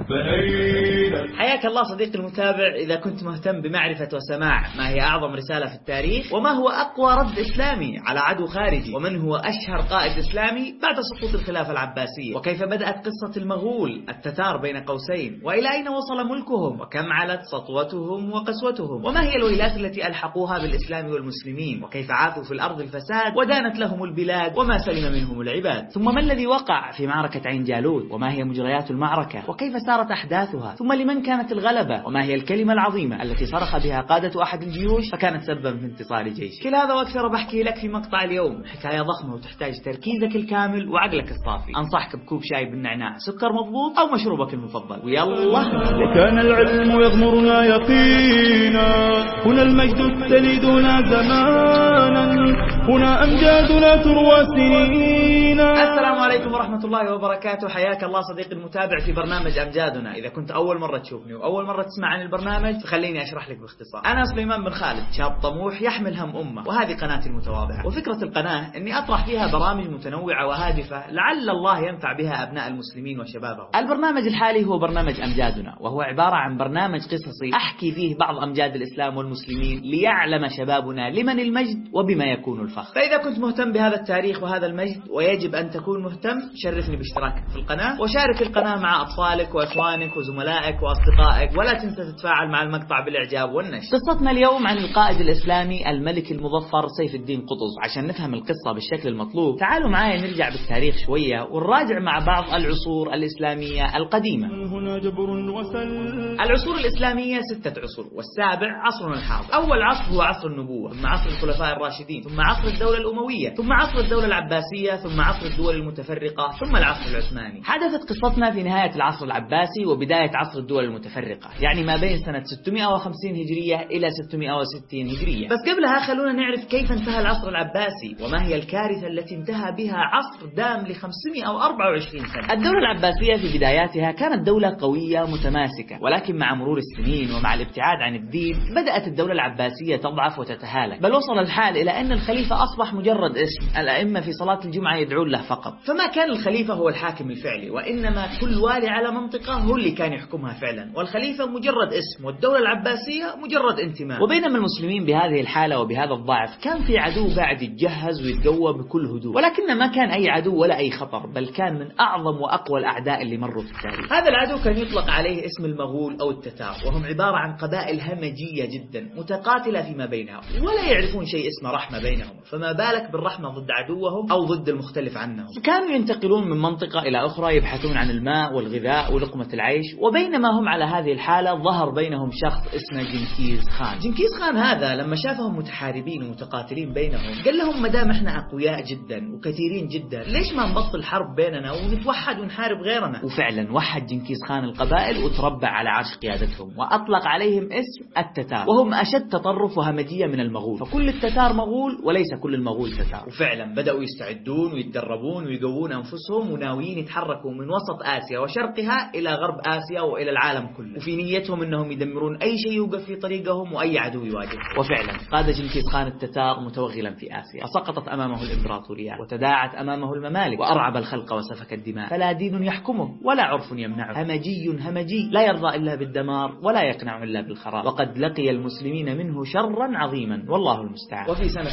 حياك الله صديقي المتابع. إذا كنت مهتم بمعرفة وسماع ما هي أعظم رسالة في التاريخ، وما هو أقوى رد إسلامي على عدو خارجي، ومن هو أشهر قائد إسلامي بعد سقوط الخلافة العباسية، وكيف بدأت قصة المغول التتار بين قوسين، وإلى أين وصل ملكهم، وكم علت سطوتهم وقسوتهم، وما هي الويلات التي ألحقوها بالإسلام والمسلمين، وكيف عاثوا في الأرض الفساد ودانت لهم البلاد وما سلم منهم العباد. ثم ما الذي وقع في معركة عين جالوت، وما هي مجريات المعركة، وكيف سارت أحداثها، ثم لمن كانت الغلبة، وما هي الكلمة العظيمة التي صرخ بها قادة أحد الجيوش فكانت سببا في انتصار جيش. كل هذا وأكثر بحكي لك في مقطع اليوم. حكاية ضخمة وتحتاج تركيزك الكامل وعقلك الصافي. أنصحك بكوب شاي بالنعناع، سكر مضبوط، أو مشروبك المفضل، ويلا. وكان العلم يغمرنا يقينا، هنا المجد تلدنا زمانا، هنا أمجادنا تروى سنينا. السلام عليكم ورحمة الله وبركاته. حياك الله صديقي المتابع في برنامج أمجادنا. إذا كنت أول مرة تشوفني وأول مرة تسمع عن البرنامج فخليني أشرح لك باختصار. أنا سليمان بن خالد، شاب طموح يحمل هم أمة، وهذه قناتي المتواضعة. وفكرة القناة أني أطرح فيها برامج متنوعة وهادفة لعل الله ينفع بها أبناء المسلمين وشبابهم. البرنامج الحالي هو برنامج أمجادنا، وهو عبارة عن برنامج قصصي أحكي فيه بعض أمجاد الإسلام والمسلمين ليعلم شبابنا لمن المجد وبما يكون الفخر. فإذا كنت مهتم بهذا التاريخ وهذا المجد، ويجب أن تكون مهتم، شرفني باشتراكك في القناة، وشارك القناة مع أطفالك وإخوانك وزملائك وأصدقائك، ولا تنسى تتفاعل مع المقطع بالإعجاب والنشر. قصتنا اليوم عن القائد الإسلامي الملك المظفر سيف الدين قطز. عشان نفهم القصة بالشكل المطلوب تعالوا معايا نرجع بالتاريخ شوية ونراجع مع بعض العصور الإسلامية القديمة. العصور الإسلامية 6 عصور، والسابع عصرنا الحاضر. أول عصر هو عصر النبوة، ثم عصر الخلفاء الراشدين، ثم عصر الدولة الأموية، ثم عصر الدولة العباسية، ثم عصر الدول المتفرقة، ثم العصر العثماني. حدثت قصتنا في نهاية العصر العباسي وبداية عصر الدول المتفرقة، يعني ما بين سنة 650 هجرية إلى 660 هجرية. بس قبلها خلونا نعرف كيف انتهى العصر العباسي، وما هي الكارثة التي انتهى بها عصر دام ل 524 سنة. الدولة العباسية في بداياتها كانت دولة قوية متماسكة، ولكن مع مرور السنين ومع الابتعاد عن الدين بدأت الدولة العباسية تضعف وتتهالك، بل وصل الحال إلى أن الخليفة أصبح مجرد اسم، الأئمة في صلاة الجمعة يدعون له فقط. فما كان الخليفة هو الحاكم الفعلي، وإنما كل والي على منطقة هو اللي كان يحكمها فعلا، والخليفة مجرد اسم، والدولة العباسية مجرد انتماء. وبينما المسلمين بهذه الحالة وبهذا الضعف كان في عدو قاعد يتجهز ويتقوى بكل هدوء، ولكن ما كان أي عدو ولا أي خطر، بل كان من أعظم وأقوى الأعداء اللي مروا في التاريخ. هذا العدو كان يطلق عليه اسم المغول أو التتار، وهم عبارة عن قبائل همجية جدا متقاتلة فيما بينهم، ولا يعرفون شيء اسمه رحمة بينهم، فما بالك بالرحمة ضد عدوهم أو ضد المختلف عنهم. كانوا ينتقلون من منطقة إلى أخرى يبحثون عن الماء والغذاء ولقمة العيش، وبينما هم على هذه الحالة ظهر بينهم شخص اسمه جنكيز خان. جنكيز خان هذا لما شافهم متحاربين ومتقاتلين بينهم قال لهم مدام احنا أقوياء جدا وكثيرين جدا، ليش ما نبطل حرب بيننا ونتوحد ونحارب غيرنا؟ وفعلا وحد جنكيز خان القبائل وتربع على عرش قيادتهم، وأطلق عليهم اسم التتار، وهم أشد تطرف وهمجية من المغول، فكل التتار مغول وليس كل المغول تتار. وفعلا بدأوا يستعدون ويتدربون ويقوون أنفسهم، وناويين يتحركوا من وسط آسيا وشرقها إلى غرب آسيا وإلى العالم كله، وفي نيتهم أنهم يدمرون أي شيء يوقف في طريقهم وأي عدو يواجه. وفعلا قاد جنكيز خان التتار متوغلا في آسيا، فسقطت أمامه الإمبراطوريات وتداعت أمامه الممالك، وأرعب الخلق وسفك الدماء، فلا دين يحكمه ولا عرف يمنعه، همجي لا يرضى إلا بالدمار ولا يقنع إلا بالخراب، وقد لقي المسلمين منه شرا عظيما والله المستعان. وفي سنة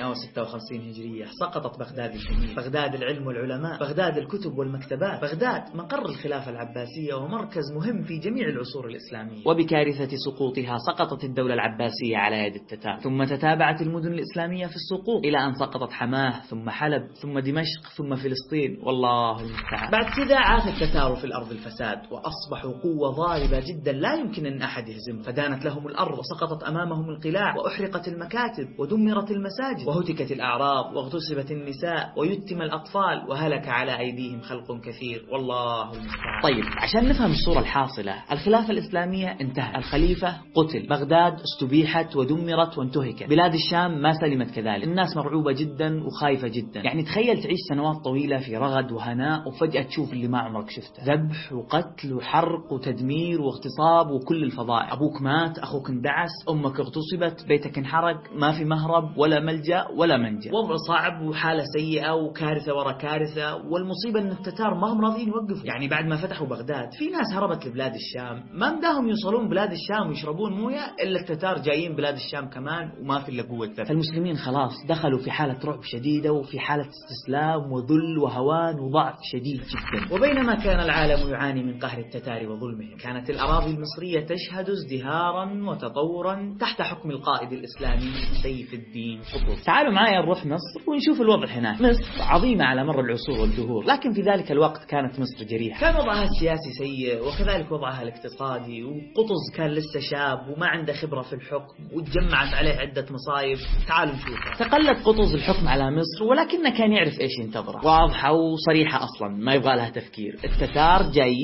656 هجرية سقطت بغداد الجميل، بغداد العلم والعلماء، بغداد الكتب والمكتبات، بغداد مقر الخلافة العباسية ومركز مهم في جميع العصور الإسلامية. وبكارثة سقوطها سقطت الدولة العباسية على يد التتار، ثم تتابعت المدن الإسلامية في السقوط إلى أن سقطت حماه، ثم حلب، ثم دمشق، ثم فلسطين والله المستعان. بعد كذا عاث التتار في الأرض الفساد، وأصبحوا قوة ضاربة جدا لا يمكن أن أحد يهزم، فدانت لهم الأرض وسقطت أمامهم القلاع، وأحرقت المكاتب ودمرت المساجد وهتكت الأعراض واغتصبت النساء ويتم الأطفال، وهلك على أيديهم خلق كثير والله المستعان. طيب عشان نفهم الصورة الحاصلة، الخلافة الإسلامية انتهت، الخليفة قتل، بغداد استبيحت ودمرت وانتهكت، بلاد الشام ما سلمت كذلك، الناس مرعوبة جدا وخايفة جدا. يعني تخيل تعيش سنوات طويلة في رغد وهناء وفجأة تشوف اللي ما عمرك شفته، ذبح وقتل وحرق وتدمير واغتصاب وكل الفظائع، أبوك مات، أخوك اندعس، أمك اغتصبت، بيتك انحرق، ما في مهرب ولا ملجأ ولا منجأ، وضع صعب وحالة سيئة وكارثة كارثة ورا كارثة، والمصيبة أن التتار ما هم راضيين يوقفوا. يعني بعد ما فتحوا بغداد في ناس هربت لبلاد الشام، ما مداهم يوصلون بلاد الشام ويشربون موية إلا التتار جايين بلاد الشام كمان وما في إلا قوة ذر. فالمسلمين خلاص دخلوا في حالة رعب شديدة وفي حالة استسلام وذل وهوان وضعف شديد جدا. وبينما كان العالم يعاني من قهر التتار وظلمهم، كانت الأراضي المصرية تشهد ازدهارا وتطورا تحت حكم القائد الإسلامي سيف الدين قطز. تعالوا معايا نروح مصر ونشوف الوضع هناك. مصر عظيمة على مر العصور والدهور، لكن في ذلك الوقت كانت مصر جريحة. كان وضعها السياسي سيء وكذلك وضعها الاقتصادي، وقطز كان لسه شاب وما عنده خبرة في الحكم، وتجمعت عليه عدة مصايب. تعالوا نشوفها. تقلد قطز الحكم على مصر، ولكنه كان يعرف ايش ينتظره، واضحة وصريحة اصلا ما يبغى لها تفكير. التتار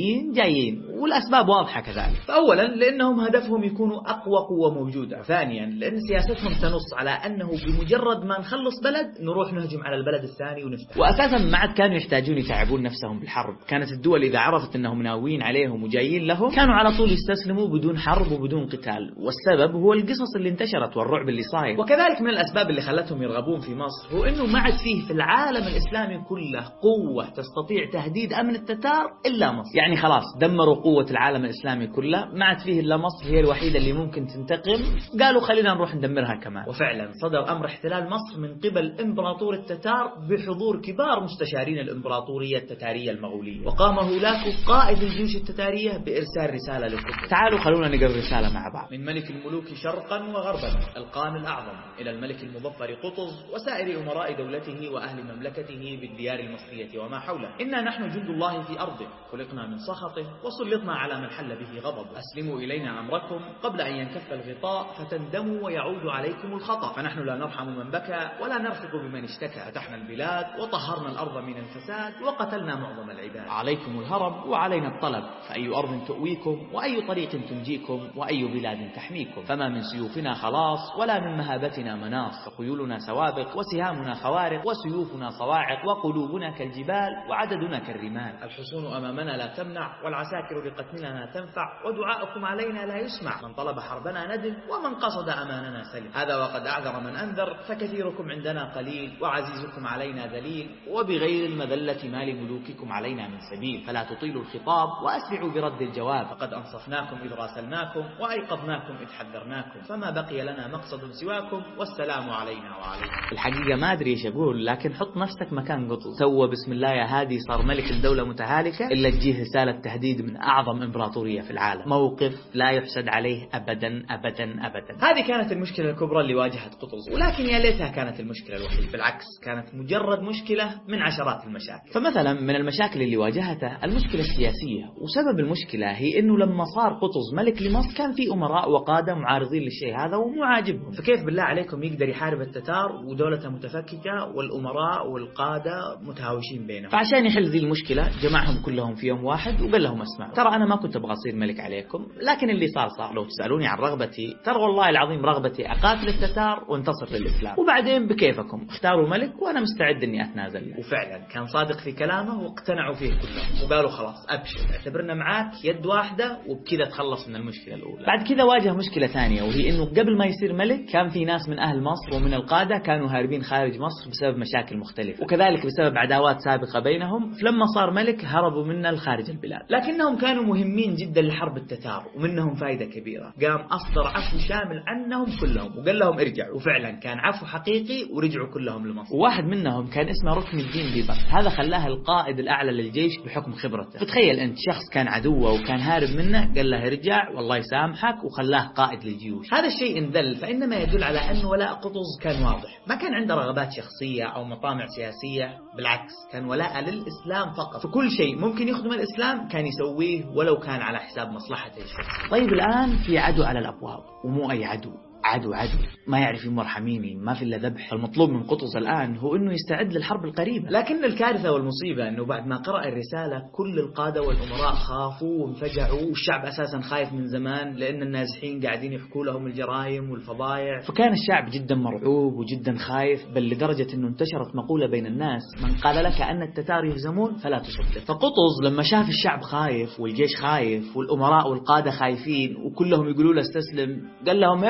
جايين والاسباب واضحة كذلك. فاولا لانهم هدفهم يكونوا اقوى قوة موجودة، ثانيا لان سياستهم تنص على انه بمجرد ما نخلص بلد نروح نهجم على البلد الثاني ونفتح. واساسا ما عاد كانوا يحتاجون يتعبون نفسهم بالحرب. كانت الدول اذا عرفت انهم ناويين عليهم وجايين لهم كانوا على طول يستسلموا بدون حرب وبدون قتال، والسبب هو القصص اللي انتشرت والرعب اللي صاير. وكذلك من الاسباب اللي خلتهم يرغبون في مصر هو انه ما عاد فيه في العالم الاسلامي كله قوة تستطيع تهديد امن التتار الا مصر. يعني خلاص دمروا قوة العالم الاسلامي كله، ما عاد فيه الا مصر هي الوحيدة اللي ممكن تنتقم. قالوا خلينا نروح ندمرها كمان. وفعلا صدر امر احتلال مصر من قبل امبراطور التتار بحضور كبار مستشارين الامبراطورية التتارية المغولية، وقام هولاكو قائد الجيوش التتارية بارسال رسالة لقطز. تعالوا خلونا نقرأ الرسالة مع بعض. من ملك الملوك شرقا وغربا القان الأعظم إلى الملك المظفر قطز وسائر أمراء دولته وأهل مملكته بالديار المصرية وما حوله، إنا نحن جند الله في أرضه، خلقنا من سخطه وسلطنا على من حل به غضب. أسلموا إلينا أمركم قبل أن ينكف الغطاء فتندموا ويعود عليكم الخطأ، فنحن لا نرحم من بكى ولا نرفق بمن اشتكى. فتحنا البلاد وطهرنا الأرض من الفساد وقتلنا معظم العباد. عليكم الهرب وعلينا الطلب، فأي أرض تؤويكم وأي طريق تنجيكم وأي بلاد تحميكم. فما من سيوفنا خلاص ولا من مهابتنا مناص، فخيولنا سوابق وسهامنا خوارق وسيوفنا صواعق وقلوبنا كالجبال وعددنا كالرمال. الحصون أمامنا لا تمنع والعساكر لقتلنا تنفع، ودعاءكم علينا لا يسمع. من طلب حربنا ندم ومن قصد أماننا سلم. هذا وقد أعذر من أنذر، فكثيركم عندنا قليل وعزيزكم علينا ذليل، وبغير المذلة ما لملوككم علينا من سبيل. فلا تطيلوا الخطاب وأسرعوا برد الجواب، فقد أنصفناكم إذ راسلناكم وأيقظناكم إذ حذرناكم، فما بقي لنا مقصد سواكم والسلام علينا وعليكم. الحقيقة ما أدري إيش أقول، لكن حط نفسك مكان قطز. سوى بسم الله يا هادي صار ملك الدولة متهالكة إلا تجيه رسالة تهديد من أعظم إمبراطورية في العالم. موقف لا يحسد عليه أبدا أبدا أبدا. هذه كانت المشكلة الكبرى اللي واجهت قطز، ولكن يا ليتها كانت المشكلة الوحيدة. بالعكس كانت مجرد مشكلة من عشرات المشاكل. فمثلا من المشاكل اللي واجهتها المشكلة السياسية، وسبب المشكلة هي إنه لما صار قطز ملك لمصر كان في أمراء وقادة معارضين للشيء هذا ومو عاجبهم. فكيف بالله عليكم يقدر يحارب التتار ودولته متفككة والأمراء والقادة متهاوشين بينهم؟ فعشان يحل ذي المشكلة جمعهم كلهم في يوم واحد وقال لهم اسمعوا، ترى أنا ما كنت أبغى أصير ملك عليكم، لكن اللي صار لو تسألوني عن رغبتي، ترى والله العظيم رغبتي أقاتل التتار وانتصر للإسلام، وبعدين بكيفكم اختاروا ملك وأنا مستعد إني أتنازل. وفعلا كان صادق في كلامه واقتنعوا فيه كلهم، وقالوا خلاص أبشر اعتبرنا معاك يد واحدة، وبكذا تخلص من المشكلة الأولى. بعد كذا واجه مشكلة ثانية، وهي إنه قبل ما يصير ملك كان في ناس من أهل مصر ومن القادة كانوا هاربين خارج مصر بسبب مشاكل مختلفة، وكذلك بسبب عداوات سابقة بينهم. فلما صار ملك هربوا منه لخارج البلاد، لكنهم كانوا مهمين جدا لحرب التتار ومنهم فائدة كبيرة. قام أصدر عفو شامل عنهم كلهم وقال لهم ارجعوا، وفعلا كان عفو حقيقي ورجعوا كلهم لمصر. وواحد منهم كان اسمه ركن الدين بيبرس، هذا خلاه القائد الأعلى للجيش بحكم خبرته. فتخيل أنت شخص كان عدوه وكان هارب منه قال له ارجع والله يسامحك وخلاه قائد للجيوش. هذا الشيء انذل فإنما يدل على أن ولاء قطز كان واضح، ما كان عنده رغبات شخصية أو مطامع سياسية، بالعكس كان ولاء للإسلام فقط. فكل شيء ممكن يخدم الإسلام كان يسويه ولو كان على حساب مصلحته الشخصية. طيب الآن في عدو على الأبواب، ومو أي عدو، عدو ما يعرف يمر حميمي، ما في إلا ذبح. فالمطلوب من قطز الآن هو إنه يستعد للحرب القريبة. لكن الكارثة والمصيبة إنه بعد ما قرأ الرسالة كل القادة والأمراء خافوا وانفجعوا، والشعب أساسا خايف من زمان لأن النازحين قاعدين يحكوا لهم الجرائم والفضايع. فكان الشعب جدا مرعوب وجدا خايف، بل لدرجة إنه انتشرت مقولة بين الناس من قال لك أن التتار يهزمون فلا تصدق. فقطز لما شاف الشعب خايف والجيش خايف والأمراء والقادة خايفين وكلهم يقولوا له استسلم، قال لهم هاي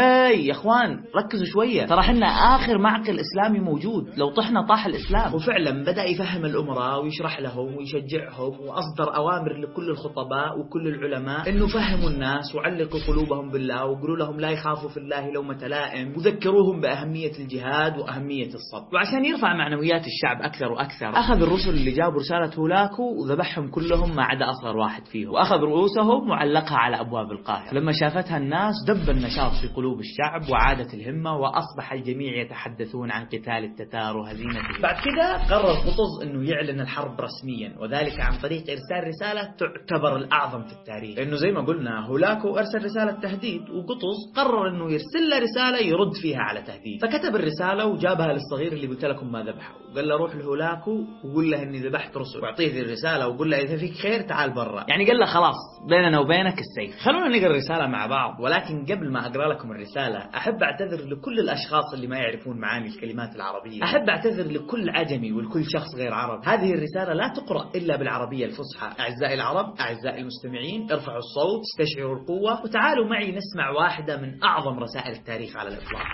يا اخوان ركزوا شوية، ترى احنا آخر معقل إسلامي موجود، لو طحنا طاح الإسلام. وفعلا بدأ يفهم الأمراء ويشرح لهم ويشجعهم، وأصدر أوامر لكل الخطباء وكل العلماء إنه فهموا الناس وعلقوا قلوبهم بالله، وقولوا لهم لا يخافوا في الله لومة لائم، وذكروهم بأهمية الجهاد وأهمية الصبر. وعشان يرفع معنويات الشعب أكثر وأكثر، أخذ الرسل اللي جابوا رسالة هولاكو وذبحهم كلهم ما عدا أصغر واحد فيهم، وأخذ رؤوسهم وعلقها على أبواب القاهرة. لما شافتها الناس دب النشاط في قلوب الشعب وعادت الهمة، وأصبح الجميع يتحدثون عن قتال التتار وهزيمته. بعد كده قرر قطز أنه يعلن الحرب رسميا، وذلك عن طريق إرسال رسالة تعتبر الأعظم في التاريخ، لأنه زي ما قلنا هولاكو أرسل رسالة تهديد، وقطز قرر أنه يرسل له رسالة يرد فيها على تهديد. فكتب الرسالة وجابها للصغير اللي قلت لكم ما ذبحه، وقال له روح لهولاكو وقول له إني ذبحت رسل، واعطيه ذي الرسالة وقول له إذا فيك خير تعال برا. يعني قال له خلاص بيننا وبينك السيف. خلونا نقرأ الرسالة مع بعض، ولكن قبل ما أقرأ لكم الرسالة أحب أعتذر لكل الأشخاص اللي ما يعرفون معاني الكلمات العربية. أحب أعتذر لكل عجمي ولكل شخص غير عرب. هذه الرسالة لا تقرأ إلا بالعربية الفصحى. أعزائي العرب، أعزائي المستمعين، ارفعوا الصوت، استشعروا القوة، وتعالوا معي نسمع واحدة من أعظم رسائل التاريخ على الإطلاق.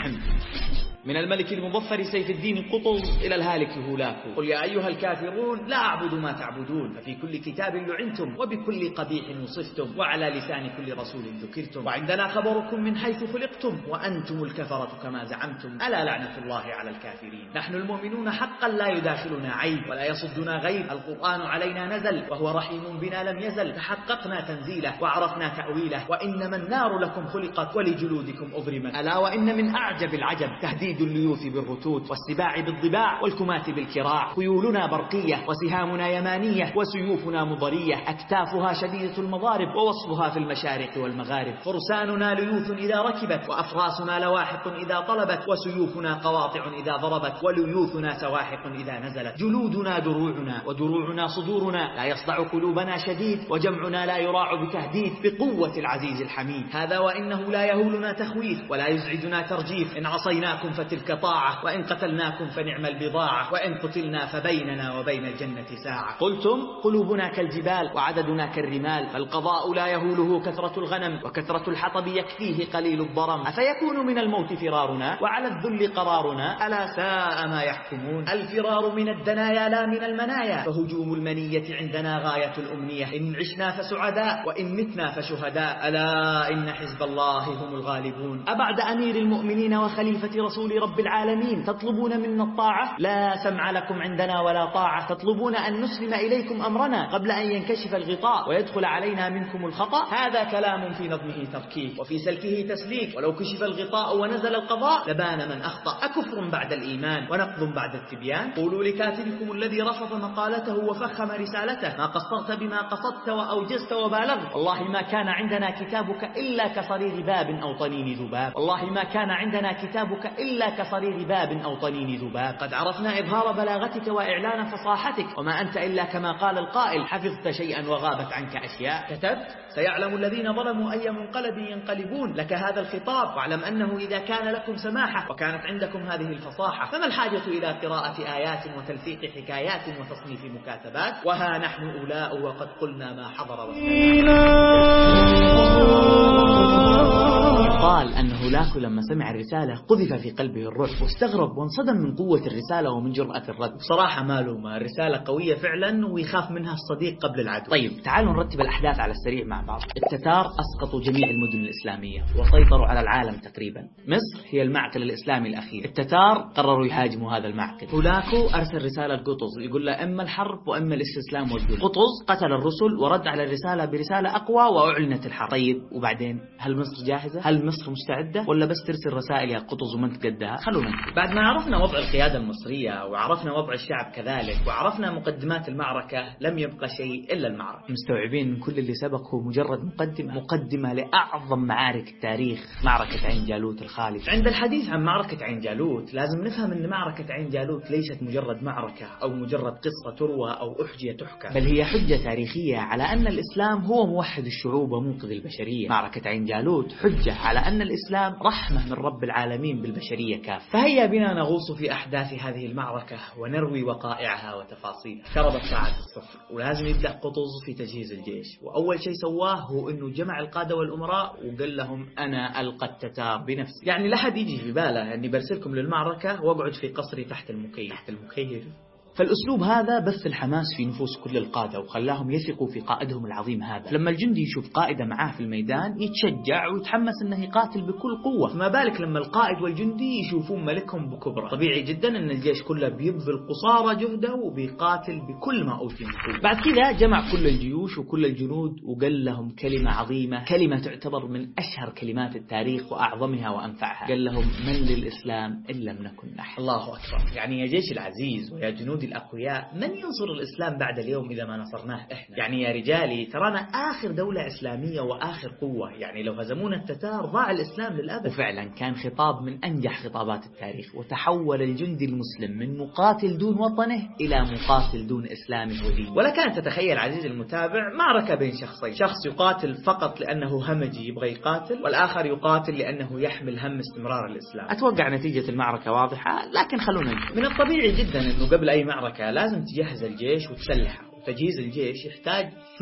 من الملك المظفر سيف الدين قطز إلى الهالك هولاكو. قل يا أيها الكافرون لا أعبد ما تعبدون، ففي كل كتاب لعنتم، وبكل قبيح وصفتم، وعلى لسان كل رسول ذكرتم، وعندنا خبركم من حيث خلقتم، وأنتم الكفرة كما زعمتم، ألا لعنة الله على الكافرين. نحن المؤمنون حقا لا يداخلنا عيب ولا يصدنا غيب، القرآن علينا نزل وهو رحيم بنا لم يزل، تحققنا تنزيله وعرفنا تأويله، وإنما النار لكم خلقت ولجلودكم أبرمت، ألا وإن من أعجب العجب تهديد الليوث بالرتوت، والسباع بالضباع، والكمات بالكراع، خيولنا برقية وسهامنا يمانية وسيوفنا مضرية، أكتافها شديدة المضارب ووصفها في المشارق والمغارب، فرساننا ليوث إذا ركبت، وأفراسنا لواحق إذا طلبت، وسيوفنا قواطع إذا ضربت، وليوثنا سواحق إذا نزلت، جلودنا دروعنا ودروعنا صدورنا، لا يصدع قلوبنا شديد، وجمعنا لا يراع بتهديد، بقوة العزيز الحميد، هذا وإنه لا يهولنا تخويف ولا يزعجنا ترجيف، إن عصيناكم فتلك طاعة، وإن قتلناكم فنعم البضاعة، وإن قتلنا فبيننا وبين الجنة ساعة. قلتم قلوبنا كالجبال وعددنا كالرمال، فالقضاء لا يهوله كثرة الغنم، وكثرة الحطب يكفيه قليل الضرم، أفيكون من الموت فرارنا وعلى الذل قرارنا، ألا ساء ما يحكمون، الفرار من الدنايا لا من المنايا، فهجوم المنية عندنا غاية الأمنية، إن عشنا فسعداء وإن متنا فشهداء، ألا إن حزب الله هم الغالبون. أبعد أمير المؤمنين وخليفة رسول رب العالمين تطلبون منا الطاعة؟ لا سمع لكم عندنا ولا طاعة، تطلبون أن نسلم إليكم أمرنا قبل أن ينكشف الغطاء ويدخل علينا منكم الخطأ، هذا كلام في نظمه تركيب وفي سلكه تسليك، ولو كشف الغطاء ونزل القضاء لبان من أخطأ، أكفر بعد الإيمان ونقض بعد التبيان؟ قولوا لكاتبكم الذي رفض مقالته وفخم رسالته، ما قصرت بما قصدت وأوجزت وبالغت، والله ما كان عندنا كتابك إلا كصرير باب أو طنين ذباب، والله ما كان عندنا كتابك إلا كصرير باب أو طنين ذباب، قد عرفنا إظهار بلاغتك وإعلان فصاحتك، وما أنت إلا كما قال القائل حفظت شيئا وغابت عنك أشياء. كتبت سيعلم الذين ظلموا أي منقلب ينقلبون، لك هذا الخطاب، واعلم أنه إذا كان لكم سماحة وكانت عندكم هذه الفصاحة، فما الحاجة إلى قراءة آيات وتلفيق حكايات وتصنيف مكاتبات، وها نحن أولاء وقد قلنا ما حضر قال أن هولاكو لما سمع الرسالة قذف في قلبه الرعب، واستغرب وانصدم من قوة الرسالة ومن جرأة الرد. بصراحة مالومة، الرسالة قوية فعلا ويخاف منها الصديق قبل العدو. طيب تعالوا نرتب الأحداث على السريع مع بعض. التتار أسقطوا جميع المدن الإسلامية وسيطروا على العالم تقريبا. مصر هي المعقل الإسلامي الأخير. التتار قرروا يهاجموا هذا المعقل. هولاكو أرسل رسالة لقطز يقول له إما الحرب وإما الاستسلام والذل. قطز قتل الرسل ورد على الرسالة برسالة أقوى وأعلنت الحرب. طيب وبعدين هل مصر جاهزة؟ هل مصر مستعدة ولا بس ترسل رسائل يا قطز وما تقدها؟ خلونا بعد ما عرفنا وضع القيادة المصرية وعرفنا وضع الشعب كذلك وعرفنا مقدمات المعركة، لم يبقى شيء إلا المعركة. مستوعبين من كل اللي سبق هو مجرد مقدمة لأعظم معارك التاريخ، معركة عين جالوت الخالدة. عند الحديث عن معركة عين جالوت لازم نفهم أن معركة عين جالوت ليست مجرد معركة أو مجرد قصة تروى أو أحجية تحكى، بل هي حجة تاريخية على أن الإسلام هو موحد الشعوب ومنقذ البشرية. معركة عين جالوت حجة على أن الإسلام رحمة من رب العالمين بالبشرية كافة. فهيا بنا نغوص في أحداث هذه المعركة ونروي وقائعها وتفاصيلها. اقتربت ساعة الصفر ولازم يبدأ قطز في تجهيز الجيش، وأول شيء سواه هو أنه جمع القادة والأمراء وقال لهم أنا ألقى التتار بنفسي. يعني لا حد يجي في باله أني برسلكم للمعركة وأقعد في قصري تحت المكيف. فالأسلوب هذا بث الحماس في نفوس كل القادة وخلاهم يثقوا في قائدهم العظيم هذا. لما الجندي يشوف قائده معاه في الميدان يتشجع ويتحمس أنه يقاتل بكل قوة، فما بالك لما القائد والجندي يشوفون ملكهم بكبره. طبيعي جدا أن الجيش كله بيبذل قصارى جهده وبيقاتل بكل ما أوتي من قوة. بعد كذا جمع كل الجيوش وكل الجنود وقال لهم كلمة عظيمة، كلمة تعتبر من أشهر كلمات التاريخ وأعظمها وأنفعها. قال لهم من للإسلام إن لم نكن نحن. الله أكبر. يعني يا جيش العزيز ويا جنود الأقوياء، من ينصر الإسلام بعد اليوم إذا ما نصرناه إحنا؟ يعني يا رجالي ترانا آخر دولة إسلامية وآخر قوة، يعني لو هزمونا التتار ضاع الإسلام للأبد. وفعلا كان خطاب من أنجح خطابات التاريخ، وتحول الجندي المسلم من مقاتل دون وطنه إلى مقاتل دون إسلامه ودينه. ولا كانت تتخيل عزيزي المتابع معركة بين شخصين، شخص يقاتل فقط لأنه همجي يبغى يقاتل، والآخر يقاتل لأنه يحمل هم استمرار الإسلام. أتوقع نتيجة المعركة واضحة، لكن خلونا نشوف. من الطبيعي جدا أنه قبل أي معركة لازم تجهز الجيش وتسلحه، وتجهيز الجيش يحتاج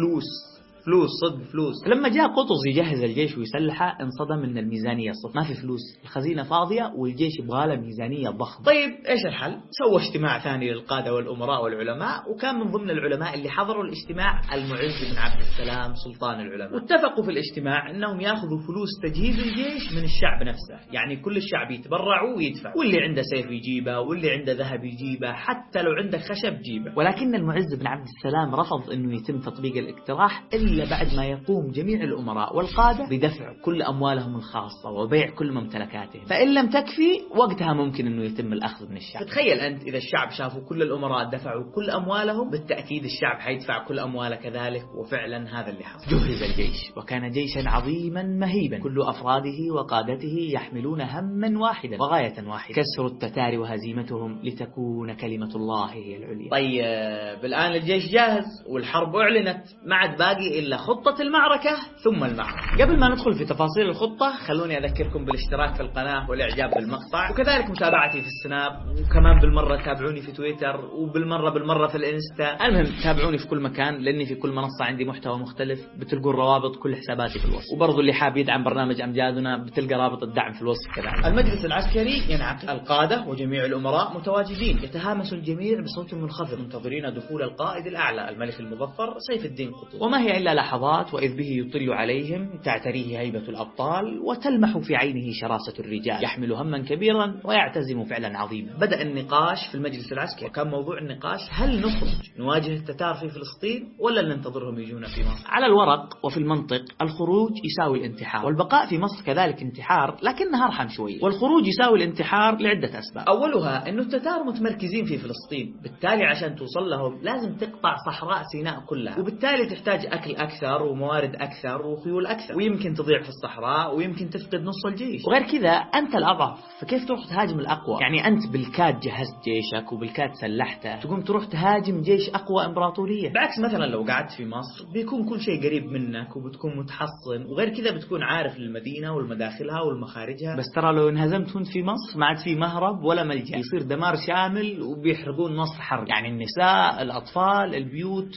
صدق فلوس. لما جاء قطز يجهز الجيش ويسلحه انصدم ان الميزانية صفر، ما في فلوس، الخزينة فاضية والجيش يبغى له ميزانية ضخمة. طيب ايش الحل؟ سوى اجتماع ثاني للقادة والأمراء والعلماء، وكان من ضمن العلماء اللي حضروا الاجتماع المعز بن عبد السلام سلطان العلماء. واتفقوا في الاجتماع انهم ياخذوا فلوس تجهيز الجيش من الشعب نفسه، يعني كل الشعب يتبرعوا ويدفع، واللي عنده سيف يجيبه واللي عنده ذهب يجيبه، حتى لو عندك خشب جيبه. ولكن المعز بن عبد السلام رفض انه يتم تطبيق الاقتراح إلا بعد ما يقوم جميع الأمراء والقادة بدفع كل أموالهم الخاصة وبيع كل ممتلكاتهم، فإن لم تكفي وقتها ممكن أنه يتم الأخذ من الشعب. تخيل أنت إذا الشعب شافوا كل الأمراء دفعوا كل أموالهم، بالتأكيد الشعب حيدفع كل أمواله كذلك، وفعلا هذا اللي حصل. جهز الجيش وكان جيشا عظيما مهيبا، كل أفراده وقادته يحملون هما واحدا وغاية واحدة، كسر التتار وهزيمتهم لتكون كلمة الله هي العليا. طيب الآن الجيش جاهز والحرب أعلنت، ما عاد باقي إلا خطة المعركة ثم المعركة. قبل ما ندخل في تفاصيل الخطة خلوني أذكركم بالاشتراك في القناة والإعجاب بالمقطع، وكذلك متابعتي في السناب، وكمان بالمرة تابعوني في تويتر، وبالمرة في الإنستا. المهم تابعوني في كل مكان، لأني في كل منصة عندي محتوى مختلف، بتلقوا الروابط كل حساباتي في الوصف. وبرضو اللي حاب يدعم برنامج أمجادنا بتلقى رابط الدعم في الوصف كذلك. المجلس العسكري ينعقد، القادة وجميع الأمراء متواجدين، يتهامس الجميع بصوت منخفض منتظرين دخول القائد الأعلى الملك المظفر سيف الدين قطز. وما هي إلا لحظات وإذ به يطل عليهم، تعتريه هيبة الأبطال وتلمح في عينه شراسة الرجال، يحمل هما كبيرا ويعتزم فعلا عظيما. بدأ النقاش في المجلس العسكري، وكان موضوع النقاش هل نخرج نواجه التتار في فلسطين ولا ننتظرهم يجونا في مصر؟ على الورق وفي المنطق الخروج يساوي الانتحار، والبقاء في مصر كذلك انتحار، لكنها أرحم شوي. والخروج يساوي الانتحار لعدة أسباب، أولها أنه التتار متمركزين في فلسطين، بالتالي عشان توصل لهم لازم تقطع صحراء سيناء كلها، وبالتالي تحتاج أكل أكثر وموارد أكثر وخيول أكثر، ويمكن تضيع في الصحراء ويمكن تفقد نص الجيش. وغير كذا أنت الأضعف، فكيف تروح تهاجم الأقوى؟ يعني أنت بالكاد جهزت جيشك وبالكاد سلحته، تقوم تروح تهاجم جيش أقوى إمبراطورية. بعكس مثلا لو قعدت في مصر بيكون كل شيء قريب منك وبتكون متحصن، وغير كذا بتكون عارف المدينة والمداخلها والمخارجها. بس ترى لو انهزمت في مصر ما عاد في مهرب ولا ملجأ، يصير دمار شامل وبيحرقون مصر حرب، يعني النساء، الأطفال، البيوت،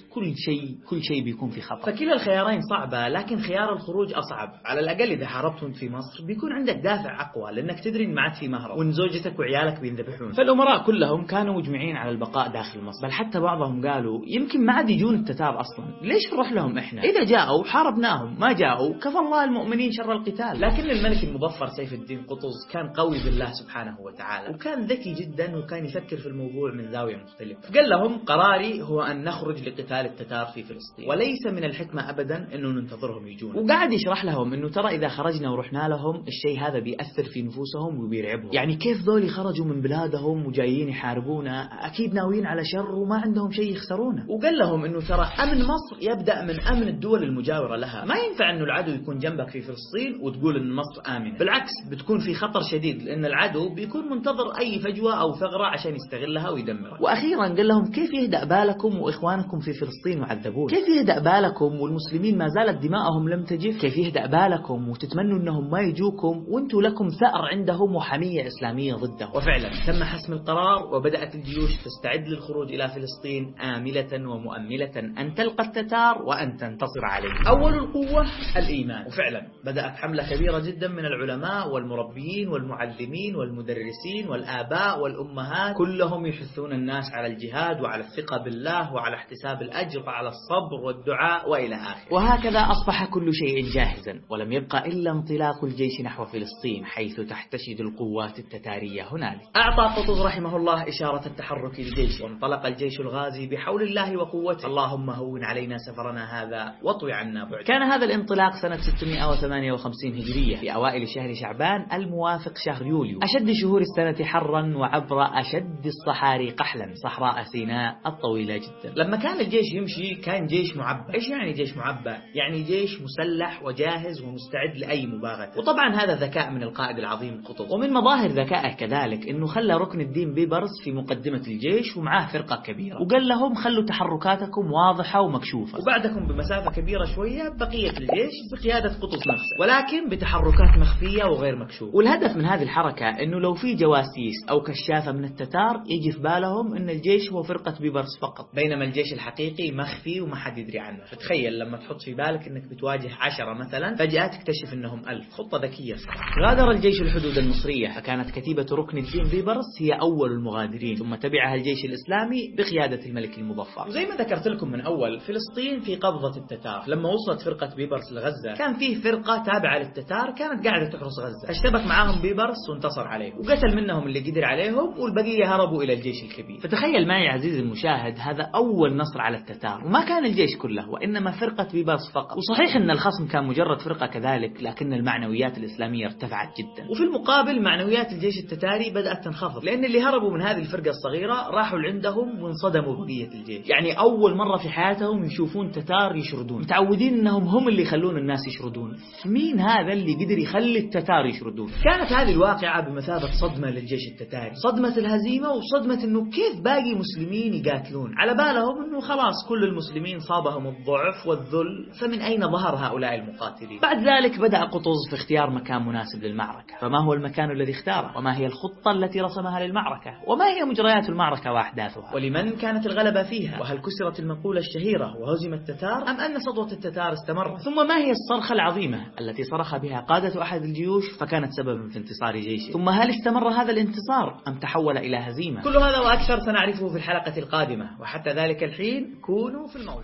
كل شيء بيكون في خطر. فكلا الخيارين صعبة، لكن خيار الخروج أصعب. على الأقل إذا حاربت في مصر بيكون عندك دافع أقوى، لأنك تدري إن ما عاد في مهرب وإن زوجتك وعيالك بينذبحون. فالأمراء كلهم كانوا مجمعين على البقاء داخل مصر، بل حتى بعضهم قالوا يمكن ما عاد يجون التتار أصلا، ليش نروح لهم إحنا؟ إذا جاءوا حاربناهم، ما جاءوا كفى الله المؤمنين شر القتال. لكن الملك المظفر سيف الدين قطز كان قوي بالله سبحانه وتعالى، وكان ذكي جدا، وكان يفكر في الموضوع من زاوية مختلفة. قال لهم قراري هو أن نخرج لقتال التتار في فلسطين، وليس من الحكمة أبدا أنه ننتظرهم يجون. وقاعد يشرح لهم أنه ترى إذا خرجنا ورحنا لهم الشيء هذا بيأثر في نفوسهم وبيرعبهم، يعني كيف ذولي خرجوا من بلادهم وجايين يحاربونا، أكيد ناويين على شر وما عندهم شيء يخسرونه. وقال لهم أنه ترى أمن مصر يبدأ من أمن الدول المجاورة لها، ما ينفع أنه العدو يكون جنبك في فلسطين وتقول أن مصر آمنة، بالعكس بتكون في خطر شديد، لأن العدو بيكون منتظر أي فجوة أو ثغرة عشان يستغلها ويدمرها. وأخيرا قال لهم كيف يهدأ بالكم وإخوانكم في فلسطين وعذبون، كيف يهدأ بالكم معاكم والمسلمين ما زالت دماءهم لم تجف، كيف يهدأ بالكم وتتمنوا أنهم ما يجوكم وأنتوا لكم ثأر عندهم وحمية إسلامية ضدهم. وفعلا تم حسم القرار وبدأت الجيوش تستعد للخروج إلى فلسطين آملة ومؤملة أن تلقى التتار وأن تنتصر عليهم. أول القوة الإيمان، وفعلا بدأت حملة كبيرة جدا من العلماء والمربيين والمعلمين والمدرسين والآباء والأمهات، كلهم يحثون الناس على الجهاد وعلى الثقة بالله وعلى احتساب الأجر وعلى الصبر والدعاء وإلى آخره. وهكذا أصبح كل شيء جاهزا، ولم يبقى إلا انطلاق الجيش نحو فلسطين حيث تحتشد القوات التتارية هنالك. أعطى قطز رحمه الله إشارة التحرك للجيش، وانطلق الجيش الغازي بحول الله وقوته. اللهم هون علينا سفرنا هذا واطوي عنا بعد. كان هذا الانطلاق سنة 658 هجرية في أوائل شهر شعبان الموافق شهر يوليو، أشد شهور السنة حرا وعبر أشد الصحاري قحلا، صحراء سيناء الطويلة جدا. لما كان الجيش يمشي كان جيش معبأ. إيش يعني جيش معبأ؟ يعني جيش مسلح وجاهز ومستعد لأي مباغتة. وطبعا هذا ذكاء من القائد العظيم قطز، ومن مظاهر ذكائه كذلك إنه خلى ركن الدين بيبرس في مقدمة الجيش ومعاه فرقة كبيرة، وقال لهم خلوا تحركاتكم واضحة ومكشوفة، وبعدكم بمسافة كبيرة شوية بقية الجيش بقيادة قطز نفسه، ولكن بتحركات مخفية وغير مكشوفة. والهدف من هذه الحركة إنه لو في جواسيس أو كشافة من التتار يجي في بالهم إن الجيش هو فرقة بيبرس فقط، بينما الجيش الحقيقي مخفي وما حد يدري عنه. فتخيل لما تحط في بالك إنك بتواجه 10 مثلا، فجأة تكتشف إنهم 1000. خطة ذكية صراحة. غادر الجيش الحدود المصرية، فكانت كتيبة ركن الدين بيبرس هي أول المغادرين، ثم تبعها الجيش الإسلامي بقيادة الملك المظفر. وزي ما ذكرت لكم من أول، فلسطين في قبضة التتار. لما وصلت فرقة بيبرس لغزة كان فيه فرقة تابعة للتتار كانت قاعدة تحرس غزة، اشتبك معاهم بيبرس وانتصر عليهم وقتل منهم اللي قدر عليهم، والبقية هربوا إلى الجيش الكبير. فتخيل معي عزيزي المشاهد، هذا أول نصر على التتار، وما كان الجيش كله وإنما فرقة بيبرس فقط. وصحيح أن الخصم كان مجرد فرقة كذلك، لكن المعنويات الإسلامية ارتفعت جدا. وفي المقابل معنويات الجيش التتاري بدأت تنخفض، لأن اللي هربوا من هذه الفرقة الصغيرة راحوا عندهم وانصدموا بقية الجيش. يعني أول مرة في حياتهم يشوفون تتار يشردون، متعودين أنهم هم اللي يخلون الناس يشردون، مين هذا اللي قدر يخلي التتار يشردون؟ كانت هذه الواقعة بمثابة صدمة للجيش التتاري، صدمة الهزيمة وصدمة أنه كيف باقي مسلمين يقاتلون. على بالهم أنه خلاص كل المسلمين صابهم الضعف والذل، فمن أين ظهر هؤلاء المقاتلين؟ بعد ذلك بدأ قطز في اختيار مكان مناسب للمعركة. فما هو المكان الذي اختاره؟ وما هي الخطة التي رسمها للمعركة؟ وما هي مجريات المعركة وأحداثها؟ ولمن كانت الغلبة فيها؟ وهل كسرت المقولة الشهيرة وهزم التتار، أم أن سطوة التتار استمرت؟ ثم ما هي الصرخة العظيمة التي صرخ بها قادة أحد الجيوش فكانت سببا في انتصار جيشه؟ ثم هل استمر هذا الانتصار أم تحول إلى هزيمة؟ كل هذا وأكثر سنعرفه في الحلقة القادمة، وحتى ذلك الحين كونوا في الموعد.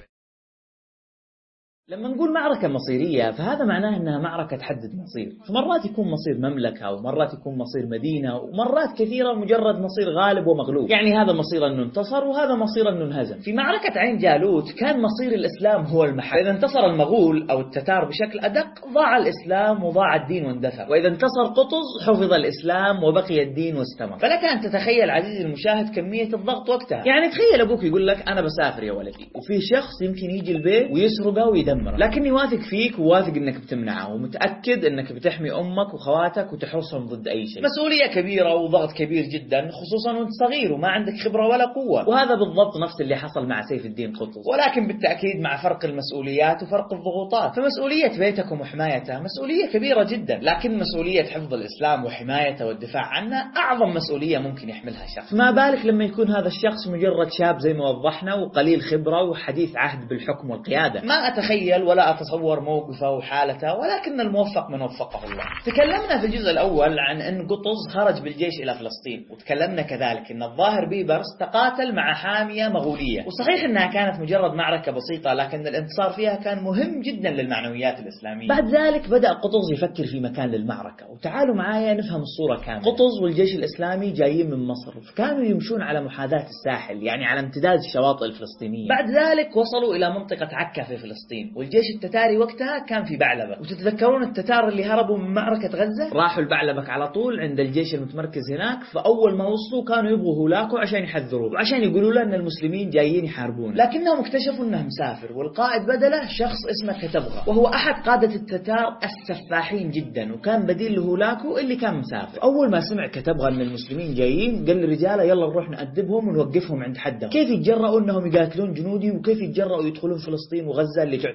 لما نقول معركة مصيرية فهذا معناه أنها معركة تحدد مصير، فمرات يكون مصير مملكة ومرات يكون مصير مدينة ومرات كثيرة مجرد مصير غالب ومغلوب، يعني هذا مصير أنه انتصر وهذا مصير أنه انهزم. في معركة عين جالوت كان مصير الإسلام هو المحل، إذا انتصر المغول أو التتار بشكل أدق ضاع الإسلام وضاع الدين واندثر، وإذا انتصر قطز حفظ الإسلام وبقي الدين واستمر. فلك أن تتخيل عزيزي المشاهد كمية الضغط وقتها، يعني تخيل أبوك يقول لك أنا بسافر يا ولدي، وفي شخص يمكن يجي البيت ويسرقه ويدمره، لكني واثق فيك وواثق انك بتمنعه ومتأكد انك بتحمي امك وخواتك وتحرسهم ضد اي شيء. مسؤولية كبيرة وضغط كبير جدا، خصوصا وانت صغير وما عندك خبرة ولا قوة. وهذا بالضبط نفس اللي حصل مع سيف الدين قطز، ولكن بالتأكيد مع فرق المسؤوليات وفرق الضغوطات. فمسؤولية بيتكم وحمايته مسؤولية كبيرة جدا، لكن مسؤولية حفظ الإسلام وحمايته والدفاع عنه أعظم مسؤولية ممكن يحملها شخص. فما بالك لما يكون هذا الشخص مجرد شاب زي ما وضحنا وقليل خبرة وحديث عهد بالحكم والقيادة. ما أتخيل ولا أتصور موقفه وحالته، ولكن الموفق من وفقه الله. تكلمنا في الجزء الأول عن أن قطز خرج بالجيش إلى فلسطين، وتكلمنا كذلك أن الظاهر بيبرس تقاتل مع حامية مغولية، وصحيح أنها كانت مجرد معركة بسيطة، لكن الانتصار فيها كان مهم جدا للمعنويات الإسلامية. بعد ذلك بدأ قطز يفكر في مكان للمعركة، وتعالوا معايا نفهم الصورة كاملة. قطز والجيش الإسلامي جايين من مصر، فكانوا يمشون على محاذاة الساحل، يعني على امتداد الشواطئ الفلسطينية. بعد ذلك وصلوا إلى منطقة عكا في فلسطين، والجيش التتاري وقتها كان في بعلبك. وتتذكرون التتار اللي هربوا من معركة غزة؟ راحوا البعلبك على طول عند الجيش المتمركز هناك، فأول ما وصلوا كانوا يبغوا هولاكو عشان يحذروه وعشان يقولوا له أن المسلمين جايين يحاربون، لكنهم اكتشفوا أنه مسافر، والقائد بدله شخص اسمه كتبغى، وهو أحد قادة التتار السفاحين جدا، وكان بديل لهولاكو اللي كان مسافر. أول ما سمع كتبغى أن المسلمين جايين قال للرجالة يلا نروح نأدبهم ونوقفهم عند حدهم. كيف يتجرؤوا أنهم يقاتلون جنودي، وكيف يتجرؤوا يدخلون فلسطين وغزة اللي تعتبر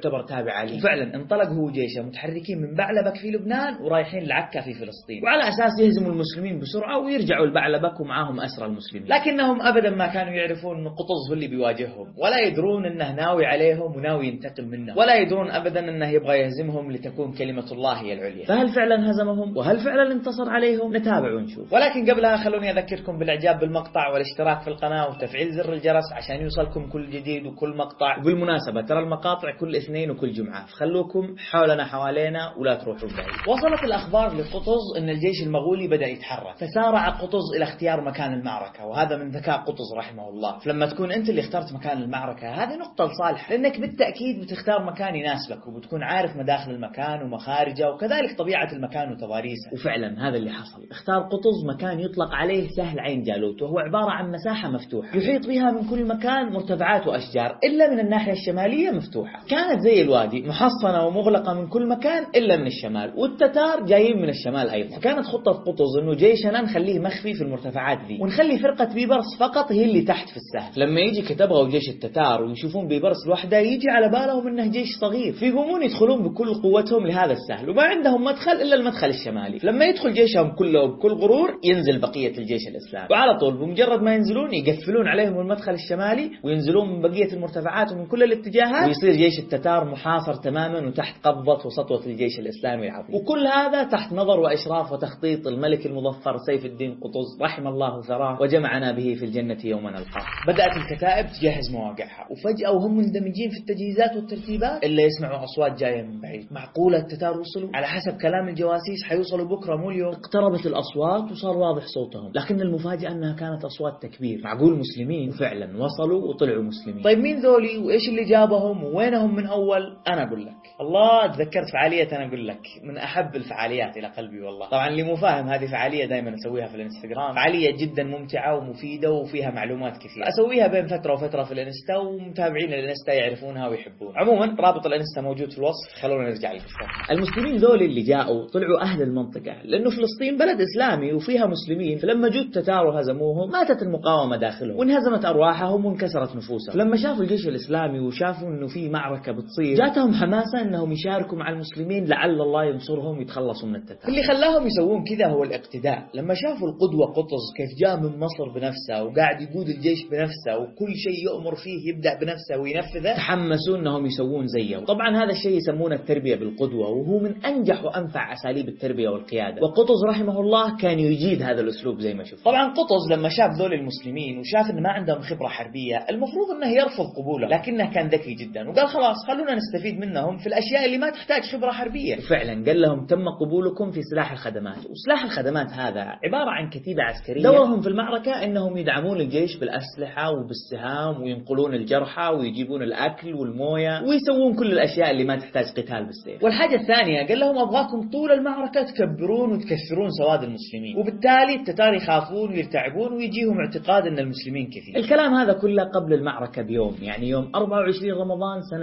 يعتبر تابع علي. وفعلا انطلق هو وجيشه متحركين من بعلبك في لبنان ورايحين لعكا في فلسطين، وعلى أساس يهزموا المسلمين بسرعة ويرجعوا لبعلبك ومعاهم أسرى المسلمين. لكنهم أبدا ما كانوا يعرفون أن قطز هو اللي بيواجههم، ولا يدرون أنه ناوي عليهم وناوي ينتقم منهم، ولا يدرون أبدا أنه يبغى يهزمهم لتكون كلمة الله هي العليا. فهل فعلا هزمهم وهل فعلا انتصر عليهم؟ نتابع ونشوف. ولكن قبلها خلوني أذكركم بالإعجاب بالمقطع والاشتراك في القناة وتفعيل زر الجرس عشان يوصلكم كل جديد وكل مقطع. وبالمناسبة ترى المقاطع كل اثنين وكل جمعة، فخلوكم حولنا حوالينا ولا تروحوا بعيد. وصلت الأخبار لقطز أن الجيش المغولي بدأ يتحرك، فسارع قطز إلى اختيار مكان المعركة، وهذا من ذكاء قطز رحمه الله. فلما تكون أنت اللي اخترت مكان المعركة هذه نقطة لصالح، لأنك بالتأكيد بتختار مكان يناسبك وبتكون عارف مداخل المكان ومخارجه وكذلك طبيعة المكان وتضاريسه. وفعلا هذا اللي حصل، اختار قطز مكان يطلق عليه سهل عين جالوت، وهو عبارة عن مساحة مفتوحة يحيط بها من كل مكان مرتفعات وأشجار، إلا من الناحية الشمالية مفتوحة، كانت زي الوادي محصنة ومغلقة من كل مكان إلا من الشمال، والتتار جايين من الشمال أيضا. فكانت خطة قطز إنه جيشنا نخليه مخفي في المرتفعات ذي، ونخلي فرقة بيبرس فقط هي اللي تحت في السهل. لما يجي كتبغى وجيش التتار ويشوفون بيبرس لوحده يجي على بالهم إنه جيش صغير، فيقومون يدخلون بكل قوتهم لهذا السهل، وما عندهم مدخل إلا المدخل الشمالي. فلما يدخل جيشهم كله وبكل غرور ينزل بقية الجيش الإسلامي، وعلى طول بمجرد ما ينزلون يقفلون عليهم المدخل الشمالي وينزلون من بقية المرتفعات ومن كل الاتجاهات، ويصير جيش التتار محاصر تماما وتحت قبضة وسطوة الجيش الإسلامي العظيم. وكل هذا تحت نظر وإشراف وتخطيط الملك المظفر سيف الدين قطز رحم الله ثراه وجمعنا به في الجنة يوم نلقاه. بدأت الكتائب تجهز مواقعها، وفجأة وهم مندمجين في التجهيزات والترتيبات إلا يسمعوا أصوات جاية من بعيد. معقولة التتار وصلوا؟ على حسب كلام الجواسيس حيوصلوا بكرة مو اليوم. اقتربت الأصوات وصار واضح صوتهم، لكن المفاجأة أنها كانت أصوات تكبير. معقول مسلمين؟ وفعلا وصلوا وطلعوا مسلمين. طيب مين ذولي وإيش اللي جابهم ووينهم من أول؟ أنا أقول لك. الله تذكرت فعالية أنا أقول لك من أحب الفعاليات إلى قلبي والله. طبعا اللي مو فاهم هذه فعالية دائما أسويها في الانستغرام، فعالية جدا ممتعة ومفيدة وفيها معلومات كثيرة، أسويها بين فترة وفترة في الانستا، ومتابعين الانستا يعرفونها ويحبونها. عموما رابط الانستا موجود في الوصف. خلونا نرجع للقصة. المسلمين ذولي اللي جاءوا طلعوا أهل المنطقة، لأنه فلسطين بلد إسلامي وفيها مسلمين، فلما جو التتار وهزموهم ماتت المقاومة داخلهم وانهزمت أرواحهم وانكسرت نفوسهم. لما شافوا الجيش الإسلامي وشافوا إنه في معركة بتصير جاتهم حماسة إنهم يشاركوا مع المسلمين لعل الله ينصرهم ويتخلصوا من التتار. اللي خلاهم يسوون كذا هو الاقتداء. لما شافوا القدوة قطز كيف جاء من مصر بنفسه وقاعد يقود الجيش بنفسه وكل شيء يؤمر فيه يبدأ بنفسه وينفذه، تحمسوا إنهم يسوون زيه. طبعا هذا الشيء يسمونه التربية بالقدوة، وهو من أنجح وأنفع أساليب التربية والقيادة، وقطز رحمه الله كان يجيد هذا الأسلوب زي ما شوف. طبعا قطز لما شاف ذول المسلمين وشاف إن ما عندهم خبرة حربية المفروض إنه يرفض قبوله، لكنه كان ذكي جدا وقال خلاص خلونا نستفيد منهم في الأشياء اللي ما تحتاج خبرة حربية. وفعلا قال لهم تم قبولكم في سلاح الخدمات. وسلاح الخدمات هذا عبارة عن كتيبة عسكرية دورهم في المعركة إنهم يدعمون الجيش بالأسلحة وبالسهام وينقلون الجرحى ويجيبون الأكل والموية ويسوون كل الأشياء اللي ما تحتاج قتال بالسيف. والحاجة الثانية قال لهم أبغاكم طول المعركة تكبرون وتكثرون سواد المسلمين، وبالتالي التتار يخافون ويرتعبون ويجيهم اعتقاد أن المسلمين كثير. الكلام هذا كله قبل المعركة بيوم، يعني يوم 24 رمضان سنة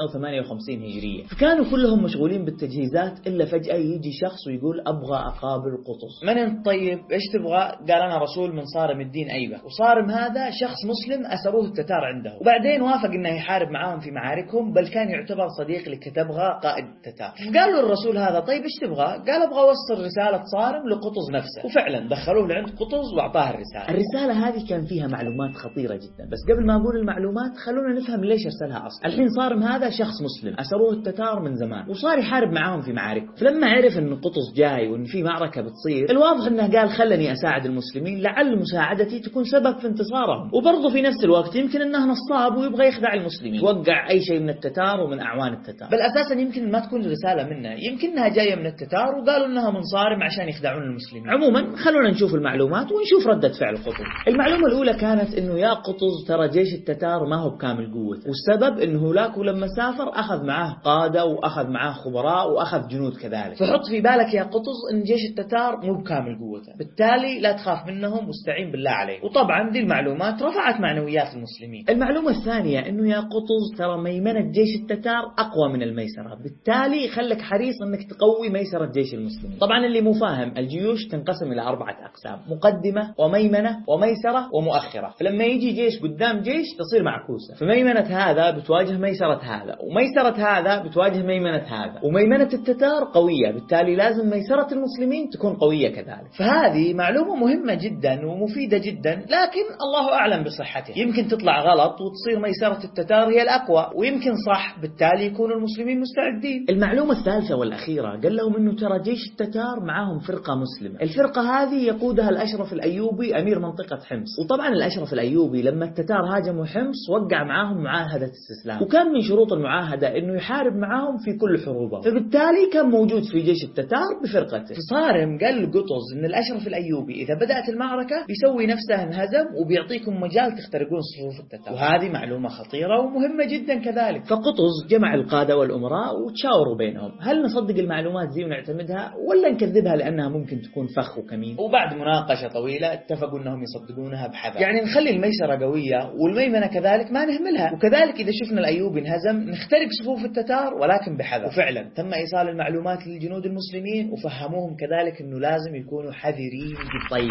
658 هجرية. فكانوا كلهم مشغولين بالتجهيزات إلا فجأة يجي شخص ويقول أبغى أقابل قطز. من أنت طيب؟ إيش تبغى؟ قال أنا رسول من صارم الدين أيبة. وصارم هذا شخص مسلم أسروه التتار عنده، وبعدين وافق إنه يحارب معاهم في معاركهم، بل كان يعتبر صديق لكتبغى قائد التتار. فقالوا للرسول هذا طيب إيش تبغى؟ قال أبغى أوصل رسالة صارم لقطز نفسه. وفعلا دخلوه لعند قطز وأعطاه الرسالة. الرسالة هذه كان فيها معلومات خطيرة جدا، بس قبل ما أقول المعلومات خلونا نفهم ليش أرسلها أصلا. الحين صارم هذا شخص مسلم أسروه التتار من زمان وصار يحارب معاهم في معاركهم، فلما عرف إن قطز جاي وإن في معركة بتصير الواضح إنه قال خلني أساعد المسلمين لعل مساعدتي تكون سبب في انتصارهم، وبرضه في نفس الوقت يمكن إنه نصاب ويبغى يخدع المسلمين وقع أي شيء من التتار ومن أعوان التتار. بل أساسا يمكن ما تكون الرسالة منه، يمكن إنها جاية من التتار وقالوا إنها من صارم عشان يخدعون المسلمين. عموما خلونا نشوف المعلومات ونشوف ردة فعل قطز. المعلومة الأولى كانت إنه يا قطز ترى جيش التتار ما هو بكامل قوته، والسبب إنه هولاكو لما سافر أخذ معاه قادة وأخذ معاه خبراء وأخذ جنود كذلك، فحط في بالك يا قطز إن جيش التتار مو بكامل قوته، بالتالي لا تخاف منهم واستعين بالله عليه. وطبعا دي المعلومات رفعت معنويات المسلمين. المعلومة الثانية إنه يا قطز ترى ميمنة جيش التتار أقوى من الميسرة، بالتالي خلك حريص إنك تقوي ميسرة جيش المسلمين. طبعا اللي مو فاهم الجيوش تنقسم إلى 4 أقسام: مقدمة وميمنة وميسرة ومؤخرة. فلما يجي جيش قدام جيش تصير معكوسة، فميمنة هذا بتواجه ميسرة هذا، وميسرة هذا بتواجه ميمنة هذا، وميمنة التتار قوية، بالتالي لازم ميسرة المسلمين تكون قوية كذلك. فهذه معلومة مهمة جدا ومفيدة جدا، لكن الله أعلم بصحتها. يمكن تطلع غلط وتصير ميسرة التتار هي الأقوى، ويمكن صح، بالتالي يكون المسلمين مستعدين. المعلومة الثالثة والأخيرة، قال لهم إنه ترى جيش التتار معاهم فرقة مسلمة. الفرقة هذه يقودها الأشرف الأيوبي أمير منطقة حمص. وطبعا الأشرف الأيوبي لما التتار هاجموا حمص وقع معاهم معاهدة استسلام، وكان من شروط المعاهدة إنه يحارب معاهم في كل حروبهم، فبالتالي كان موجود في جيش التتار بفرقته. فصارم قال لقطز إن الأشرف الأيوبي إذا بدأت المعركة بيسوي نفسه انهزم وبيعطيكم مجال تخترقون صفوف التتار، وهذه معلومة خطيرة ومهمة جدا كذلك. فقطز جمع القادة والأمراء وتشاوروا بينهم، هل نصدق المعلومات دي ونعتمدها ولا نكذبها لأنها ممكن تكون فخ وكمين؟ وبعد مناقشة طويلة اتفقوا أنهم يصدقونها بحذر، يعني نخلي الميسرة قوية والميمنة كذلك ما نهملها، وكذلك إذا شفنا الأيوبي انهزم نخترق صفوف التتار ولكن بحذر. وفعلا تم إيصال المعلومات للجنود المسلمين وفهموهم كذلك أنه لازم يكونوا حذرين. طيب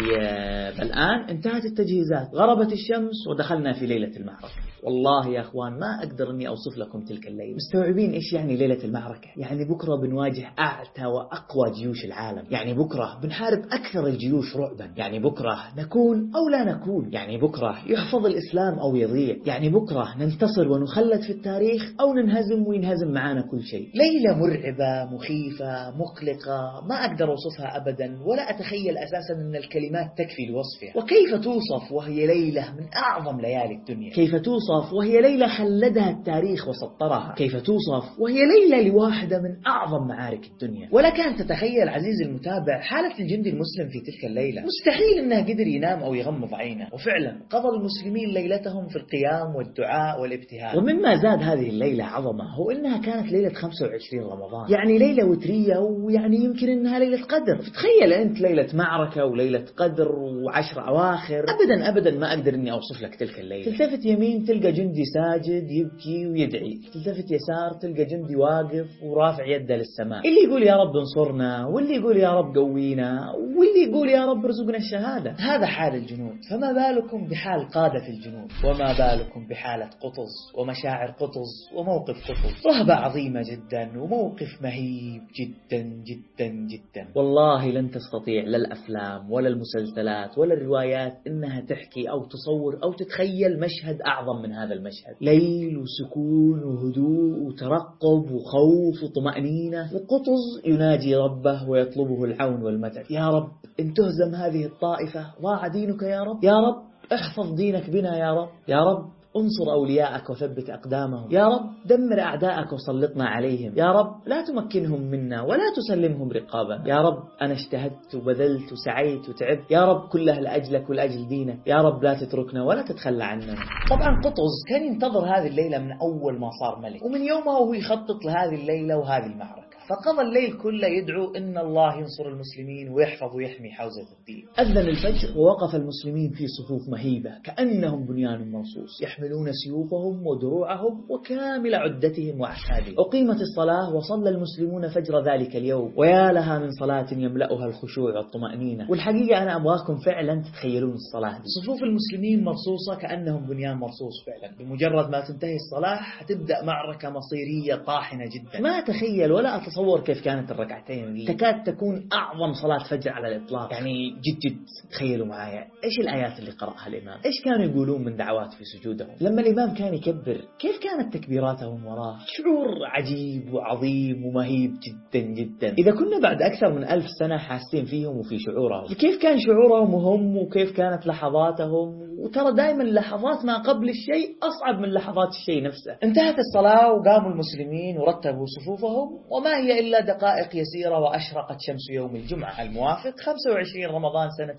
الآن انتهت التجهيزات، غربت الشمس ودخلنا في ليلة المعركة. والله يا أخوان ما أقدر أني أوصف لكم تلك الليلة. مستوعبين إيش يعني ليلة المعركة؟ يعني بكرة بنواجه أعتى وأقوى جيوش العالم، يعني بكرة بنحارب أكثر الجيوش رعبا، يعني بكرة نكون أو لا نكون، يعني بكرة يحفظ الإسلام أو يضيع، يعني بكرة ننتصر ونخلد في التاريخ أو ننهزم وينهزم معانا كل شيء. ليلة مرعبة مخيفة مقلقة ما أقدر أوصفها أبدا، ولا أتخيل أساسا أن الكلمات تكفي لوصفها. وكيف توصف وهي ليلة من أعظم ليالي الدنيا؟ كيف توصف وهي ليلة خلدها التاريخ وسطرها؟ كيف توصف وهي ليلة لواحدة من أعظم معارك الدنيا؟ ولك أن تتخيل عزيزي المتابع حالة الجندي المسلم في تلك الليلة. مستحيل أنه قدر ينام أو يغمض عينه، وفعلا قضى المسلمين ليلتهم في القيام والدعاء والابتهال. ومما زاد هذه الليلة عظمة هو أنها كانت ليلة 25 رمضان، يعني ليلة وترية، ويعني يمكن أنها ليلة قدر. فتخيل أنت ليلة معركة وليلة قدر و10 أواخر. أبدا ما أقدر أني أوصف لك تلك الليلة. تلتفت يمين تلقى جندي ساجد يبكي ويدعي، تلتفت يسار تلقى جندي واقف ورافع يده للسماء، اللي يقول يا رب انصرنا، واللي يقول يا رب قوينا، واللي يقول يا رب ارزقنا الشهادة. هذا حال الجنود، فما بالكم بحال قادة الجنود، وما بالكم بحالة قطز ومشاعر قطز وموقف قطز. رهبة عظيمة جدا وموقف مهيب جدا جدا جدا. والله لن تستطيع لا الأفلام ولا المسلسلات ولا الروايات إنها تحكي أو تصور أو تتخيل مشهد أعظم من هذا المشهد. ليل وسكون وهدوء وترقب وخوف وطمأنينة، وقطز يناجي ربه ويطلبه العون والمدد. يا رب إن تهزم هذه الطائفة ضاع دينك يا رب، يا رب احفظ دينك بنا يا رب، يا رب انصر أولياءك وثبت أقدامهم، يا رب دمر أعداءك وسلطنا عليهم، يا رب لا تمكنهم منا ولا تسلمهم رقابنا، يا رب أنا اجتهدت وبذلت وسعيت وتعبت، يا رب كله لأجلك ولأجل دينك، يا رب لا تتركنا ولا تتخلى عنا. طبعا قطز كان ينتظر هذه الليلة من أول ما صار ملك، ومن يومها وهو يخطط لهذه الليلة وهذه المعركة، فقضى الليل كله يدعو إن الله ينصر المسلمين ويحفظ ويحمي حوزة الدين. أذن الفجر ووقف المسلمين في صفوف مهيبة كأنهم بنيان مرصوص، يحملون سيوفهم ودروعهم وكامل عدتهم وعتادهم. أقيمت الصلاة وصلى المسلمون فجر ذلك اليوم، ويا لها من صلاة يملأها الخشوع والطمأنينة. والحقيقة أنا أبغاكم فعلا تتخيلون الصلاة دي. صفوف المسلمين مرصوصة كأنهم بنيان مرصوص فعلا. بمجرد ما تنتهي الصلاة هتبدأ معركة مصيرية طاحنة جدا. ما أتخيل ولا أتصور كيف كانت الركعتين دي، تكاد تكون أعظم صلاة فجر على الإطلاق. يعني جد تخيلوا معايا إيش الآيات اللي قرأها الإمام، إيش كانوا يقولون من دعوات في سجودهم لما الإمام كان يكبر، كيف كانت تكبيراتهم وراه. شعور عجيب وعظيم ومهيب جدا جدا. إذا كنا بعد أكثر من 1000 سنة حاسين فيهم وفي شعورهم، كيف كان شعورهم هم وكيف كانت لحظاتهم. وترى دائما لحظات ما قبل الشيء أصعب من لحظات الشيء نفسه. انتهت الصلاة وقاموا المسلمين ورتبوا صفوفهم، وما هي إلا دقائق يسيرة وأشرقت شمس يوم الجمعة الموافق 25 رمضان سنة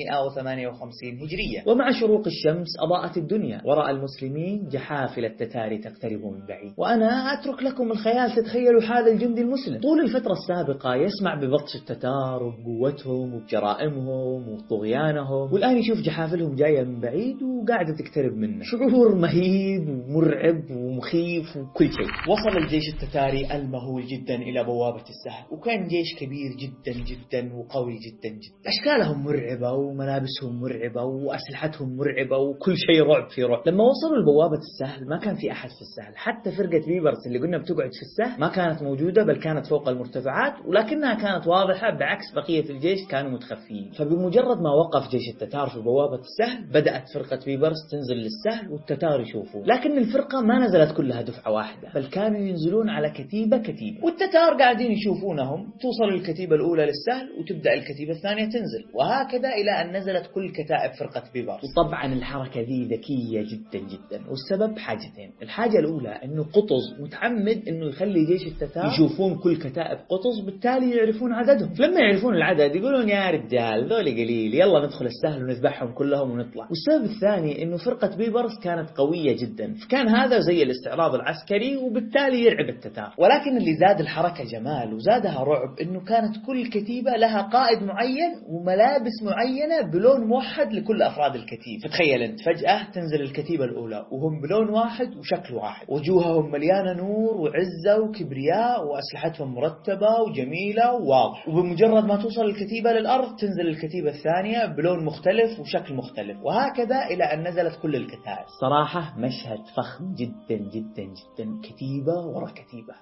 658 هجرية. ومع شروق الشمس أضاءت الدنيا، ورأى المسلمين جحافل التتار تقترب من بعيد. وأنا أترك لكم الخيال تتخيلوا حال الجند المسلم طول الفترة السابقة يسمع ببطش التتار وبقوتهم وبجرائمهم وطغيانهم، والآن يشوف جحافلهم جاية من بعيد. بعيد وقاعدة تقترب منه. شعور مهيب ومرعب ومخيف وكل شيء. وصل الجيش التتاري المهول جدا إلى بوابة السهل، وكان جيش كبير جدا جدا وقوي جدا جدا. أشكالهم مرعبة وملابسهم مرعبة وأسلحتهم مرعبة وكل شيء رعب في رعب. لما وصلوا لبوابة السهل ما كان في أحد في السهل، حتى فرقة بيبرس اللي قلنا بتقعد في السهل ما كانت موجودة، بل كانت فوق المرتفعات، ولكنها كانت واضحة بعكس بقية الجيش كانوا متخفيين. فبمجرد ما وقف جيش التتار في بوابة السهل بدأت فرقة بيبرس تنزل للسهل والتتار يشوفون. لكن الفرقة ما نزلت كلها دفعة واحدة، بل كانوا ينزلون على كتيبة كتيبة، والتتار قاعدين يشوفونهم. توصل الكتيبة الأولى للسهل وتبدأ الكتيبة الثانية تنزل، وهكذا إلى أن نزلت كل كتائب فرقة بيبرس. وطبعا الحركة ذي ذكية جدا جدا، والسبب حاجتين. الحاجة الأولى أنه قطز متعمد أنه يخلي جيش التتار يشوفون كل كتائب قطز، بالتالي يعرفون عددهم. لما يعرفون العدد يقولون يا رجال ذولي قليل، يلا ندخل السهل ونذبحهم كلهم ونطلع. والسبب الثاني أنه فرقة بيبرس كانت قوية جدا، فكان هذا زي الاستعراض العسكري وبالتالي يرعب التتار. ولكن اللي زاد الحركة جمال وزادها رعب أنه كانت كل كتيبة لها قائد معين وملابس معينة بلون موحد لكل أفراد الكتيبة. فتخيل أنت فجأة تنزل الكتيبة الأولى وهم بلون واحد وشكل واحد، وجوههم مليانة نور وعزة وكبرياء وأسلحتهم مرتبة وجميلة وواضح. وبمجرد ما توصل الكتيبة للأرض تنزل الكتيبة الثانية بلون مختلف وشكل مختلف، وهكذا إلى أن نزلت كل الكتائب. صراحة مشهد فخم جدا جدا جدا، كتيبة ورا كتيبة،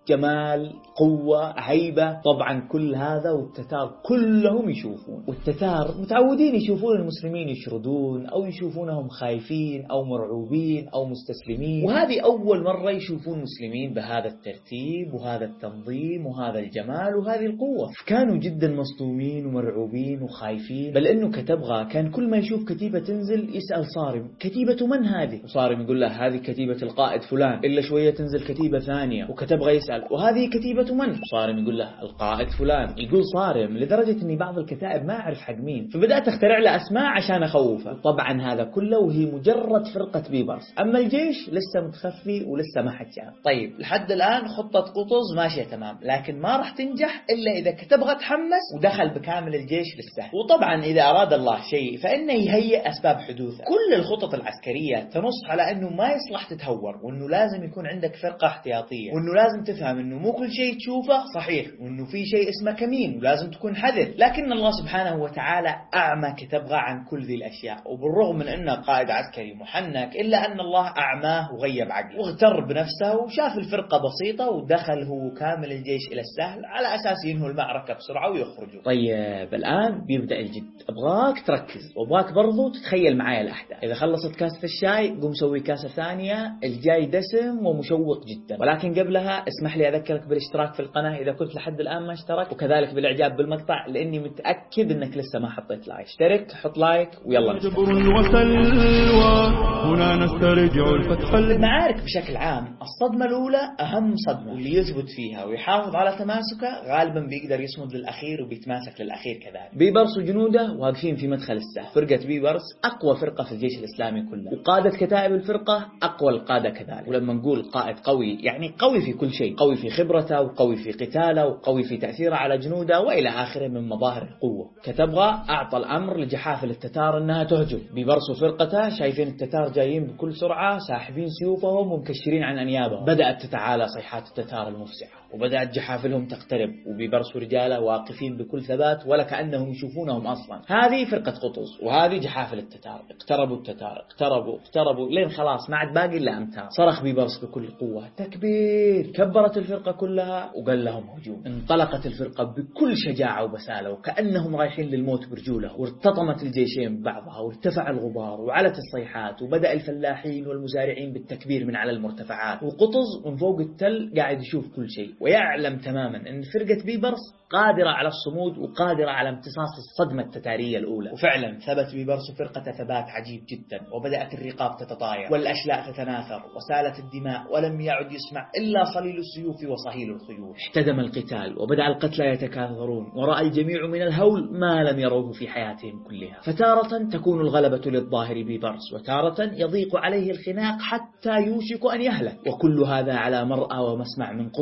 جمال، قوة، هيبة. طبعا كل هذا والتتار كلهم يشوفون، والتتار متعودين يشوفون المسلمين يشردون أو يشوفونهم خايفين أو مرعوبين أو مستسلمين، وهذه أول مرة يشوفون مسلمين بهذا الترتيب وهذا التنظيم وهذا الجمال وهذه القوة. كانوا جدا مصدومين ومرعوبين وخايفين، بل إنه كتبغى كان كل ما يشوف كتيبة تنزل يسأل صارم كتيبة من هذه، وصارم يقول له هذه كتيبة القائد فلان. إلا شوية تنزل كتيبة ثانية وكتبغى يسأل وهذه كتيبة من؟ صارم يقول له القائد فلان. يقول صارم لدرجة أني بعض الكتائب ما أعرف حق مين، فبدأت أخترع له أسماء عشان أخوفه. طبعا هذا كله وهي مجرد فرقة بيبرس، أما الجيش لسه متخفي ولسه ما حد شاف. طيب لحد الآن خطة قطز ماشية تمام، لكن ما راح تنجح إلا إذا كتبغى تحمس ودخل بكامل الجيش للسهل. وطبعا إذا أراد الله شيء فإنه يهيئ أسباب حدوثه. كل الخطط العسكرية تنص على أنه ما يصلح تتهور، وأنه لازم يكون عندك فرقة احتياطية، وأنه لازم تفهم أنه مو كل شيء تشوفه صحيح، وأنه في شيء اسمه كمين ولازم تكون حذر. لكن الله سبحانه وتعالى أعمى كتبغى عن كل ذي الأشياء، وبالرغم من أنه قائد عسكري محنك إلا أن الله أعماه وغيب عقله، واغتر بنفسه وشاف الفرقة بسيطة ودخل هو كامل الجيش إلى السهل على أساس ينهوا المعركة بسرعة ويخرجوا. طيب الآن بيبدأ الجد، أبغاك تركز وأبغاك برضو تتخيل معايا الأحداث. إذا خلصت كاسة الشاي قم سوي كاسة ثانية، الجاي دسم ومشوق جدا. ولكن قبلها اسمح لي أذكرك بالاشتراك في القناة إذا كنت لحد الآن ما اشترك، وكذلك بالإعجاب بالمقطع لأني متأكد أنك لسه ما حطيت لايك. اشترك، حط لايك ويلا جبر وسلوى هنا نسترجع الفتح. المعارك بشكل عام الصدمة الأولى أهم صدمة، واللي يثبت فيها ويحافظ على تماسكه غالبا بيقدر يصمد للأخير وبيتماسك للأخير كذلك. بيبرس وجنوده واقفين في مدخل السهل. فرقة بيبرس أقوى فرقة في الجيش الإسلامي كله، وقادة كتائب الفرقة أقوى القادة كذلك. ولما نقول قائد قوي يعني قوي في كل شيء، قوي في خبرته وقوي في قتاله وقوي في تأثيره على جنوده وإلى آخره من مظاهر القوة. كتبغى أعطى الأمر لجحافل التتار أنها تهجم. بيبرس وفرقته شايفين التتار جايين بكل سرعة ساحبين سيوفهم ومكشرين عن أنيابهم. بدأت تتعالى صيحات التتار المفزعة، وبدأت جحافلهم تقترب، وبيبرس ورجاله واقفين بكل ثبات ولا كأنهم يشوفونهم أصلا. هذه فرقة قطز وهذه جحافل التتار. اقتربوا التتار، اقتربوا لين خلاص ما عاد باقي إلا أمتار. صرخ بيبرس بكل قوة تكبير، كبرت الفرقة كلها وقال لهم هجوم. انطلقت الفرقة بكل شجاعة وبسالة وكأنهم رايحين للموت برجوله، وارتطمت الجيشين ببعضها وارتفع الغبار وعلت الصيحات، وبدأ الفلاحين والمزارعين بالتكبير من على المرتفعات. وقطز من فوق التل قاعد يشوف كل شيء ويعلم تماما أن فرقة بيبرس قادرة على الصمود وقادرة على امتصاص الصدمة التتارية الأولى. وفعلا ثبت بيبرس فرقة ثبات عجيب جدا، وبدأت الرقاب تتطاير والأشلاء تتناثر وسالت الدماء، ولم يعد يسمع إلا صليل السيوف وصهيل الخيول. احتدم القتال وبدأ القتلى يتكاثرون، ورأى الجميع من الهول ما لم يروه في حياتهم كلها. فتارة تكون الغلبة للظاهر بيبرس، وتارة يضيق عليه الخناق حتى يوشك أن يهلك، وكل هذا على مرأى ومسمع من قطز وبقية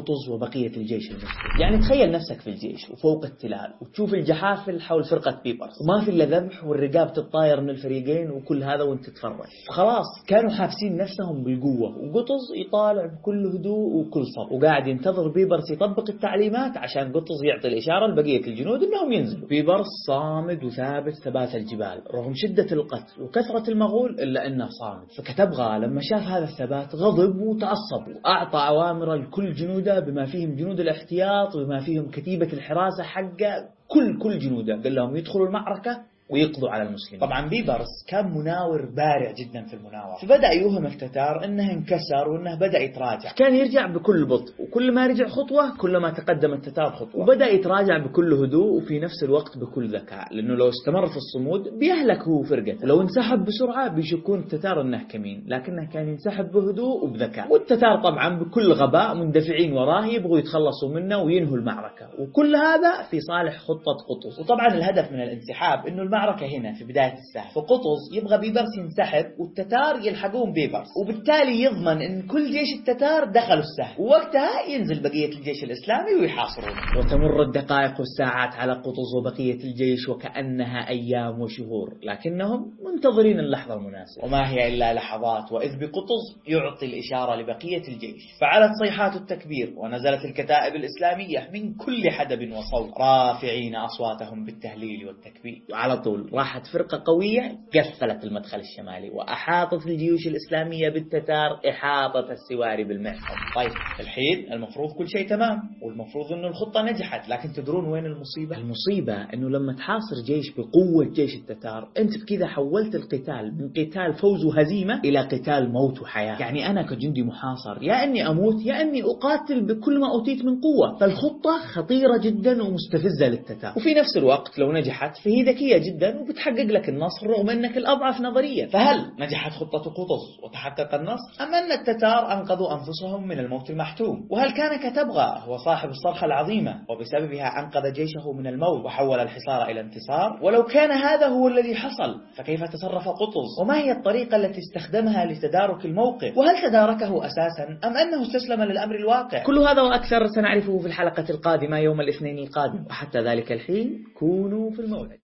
وبقية الجيش المسلم. يعني تخيل نفسك في الجيش وفوق التلال وتشوف الجحافل حول فرقة بيبرس وما في إلا ذبح والرقاب تتطاير من الفريقين وكل هذا وانت تتفرج. خلاص كانوا حافسين نفسهم بالقوة، وقطز يطالع بكل هدوء وكل صبر وقاعد ينتظر بيبرس يطبق التعليمات عشان قطز يعطي الإشارة لبقية الجنود إنهم ينزلوا. بيبرس صامد وثابت ثبات الجبال رغم شدة القتل وكثرة المغول، إلا أنه صامد. فكتبغى لما شاف هذا الثبات غضب وتعصب وأعطى أوامر لكل جنوده بما فيهم جنود الاحتياط وبما فيهم كتيبة الحراسة حقه، كل جنوده قال لهم يدخلوا المعركة ويقضوا على المسلمين. طبعا بيبرس كان مناور بارع جدا في المناورة، فبدأ يوهم التتار انه انكسر وانه بدأ يتراجع. كان يرجع بكل بطء، وكل ما رجع خطوة كل ما تقدم التتار خطوة، وبدأ يتراجع بكل هدوء وفي نفس الوقت بكل ذكاء، لانه لو استمر في الصمود بيهلك هو فرقته، ولو انسحب بسرعة بيشكون التتار انه كمين، لكنه كان ينسحب بهدوء وبذكاء. والتتار طبعا بكل غباء مندفعين وراه يبغوا يتخلصوا منه وينهوا المعركة، وكل هذا في صالح خطة قطز. وطبعا الهدف من الانسحاب انه المعركة هنا في بداية السهم، فقطز يبغى بيبرس ينسحب والتتار يلحقون بيبرس، وبالتالي يضمن ان كل جيش التتار دخلوا السهم، ووقتها ينزل بقية الجيش الإسلامي ويحاصرونه. وتمر الدقائق والساعات على قطز وبقية الجيش وكأنها أيام وشهور، لكنهم منتظرين اللحظة المناسبة، وما هي إلا لحظات وإذ بقطز يعطي الإشارة لبقية الجيش. فعلت صيحات التكبير ونزلت الكتائب الإسلامية من كل حدب وصوب رافعين أصواتهم بالتهليل والتكبير، وعلى طول راحت فرقة قوية قفلت المدخل الشمالي وأحاطت الجيوش الإسلامية بالتتار إحاطة السواري بالمعصم. طيب الحين المفروض كل شيء تمام والمفروض أنه الخطة نجحت، لكن تدرون وين المصيبة؟ المصيبة أنه لما تحاصر جيش بقوة جيش التتار أنت بكذا حولت القتال من قتال فوز وهزيمة إلى قتال موت وحياة. يعني أنا كجندي محاصر يا أني أموت يا أني أقاتل بكل ما أوتيت من قوة. فالخطة خطيرة جدا ومستفزة للتتار، وفي نفس الوقت لو نجحت فهي ذكية جدا وبتحقق لك النصر رغم أنك الأضعف نظريا. فهل نجحت خطة قطز وتحقق النصر أم أن التتار أنقذوا أنفسهم من الموت المحتوم؟ وهل كان كتبغى هو صاحب الصرخة العظيمة وبسببها أنقذ جيشه من الموت وحول الحصار إلى انتصار؟ ولو كان هذا هو الذي حصل فكيف تصرف قطز؟ وما هي الطريقة التي استخدمها لتدارك الموقف؟ وهل تداركه أساسا أم أنه استسلم للأمر الواقع؟ كل هذا وأكثر سنعرفه في الحلقة القادمة يوم الاثنين القادم، وحتى ذلك الحين كونوا في الموعد.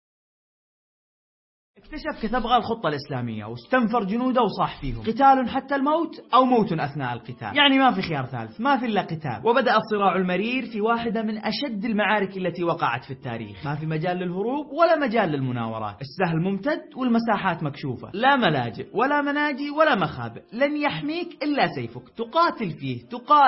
اكتشف كتبغى الخطة الإسلامية واستنفر جنوده وصاح فيهم قتال حتى الموت أو موت أثناء القتال، يعني ما في خيار ثالث، ما في إلا قتال. وبدأ الصراع المرير في واحدة من أشد المعارك التي وقعت في التاريخ، ما في مجال للهروب ولا مجال للمناورات، السهل ممتد والمساحات مكشوفة، لا ملاجئ ولا مناجي ولا مخابئ، لن يحميك إلا سيفك، تقاتل فيه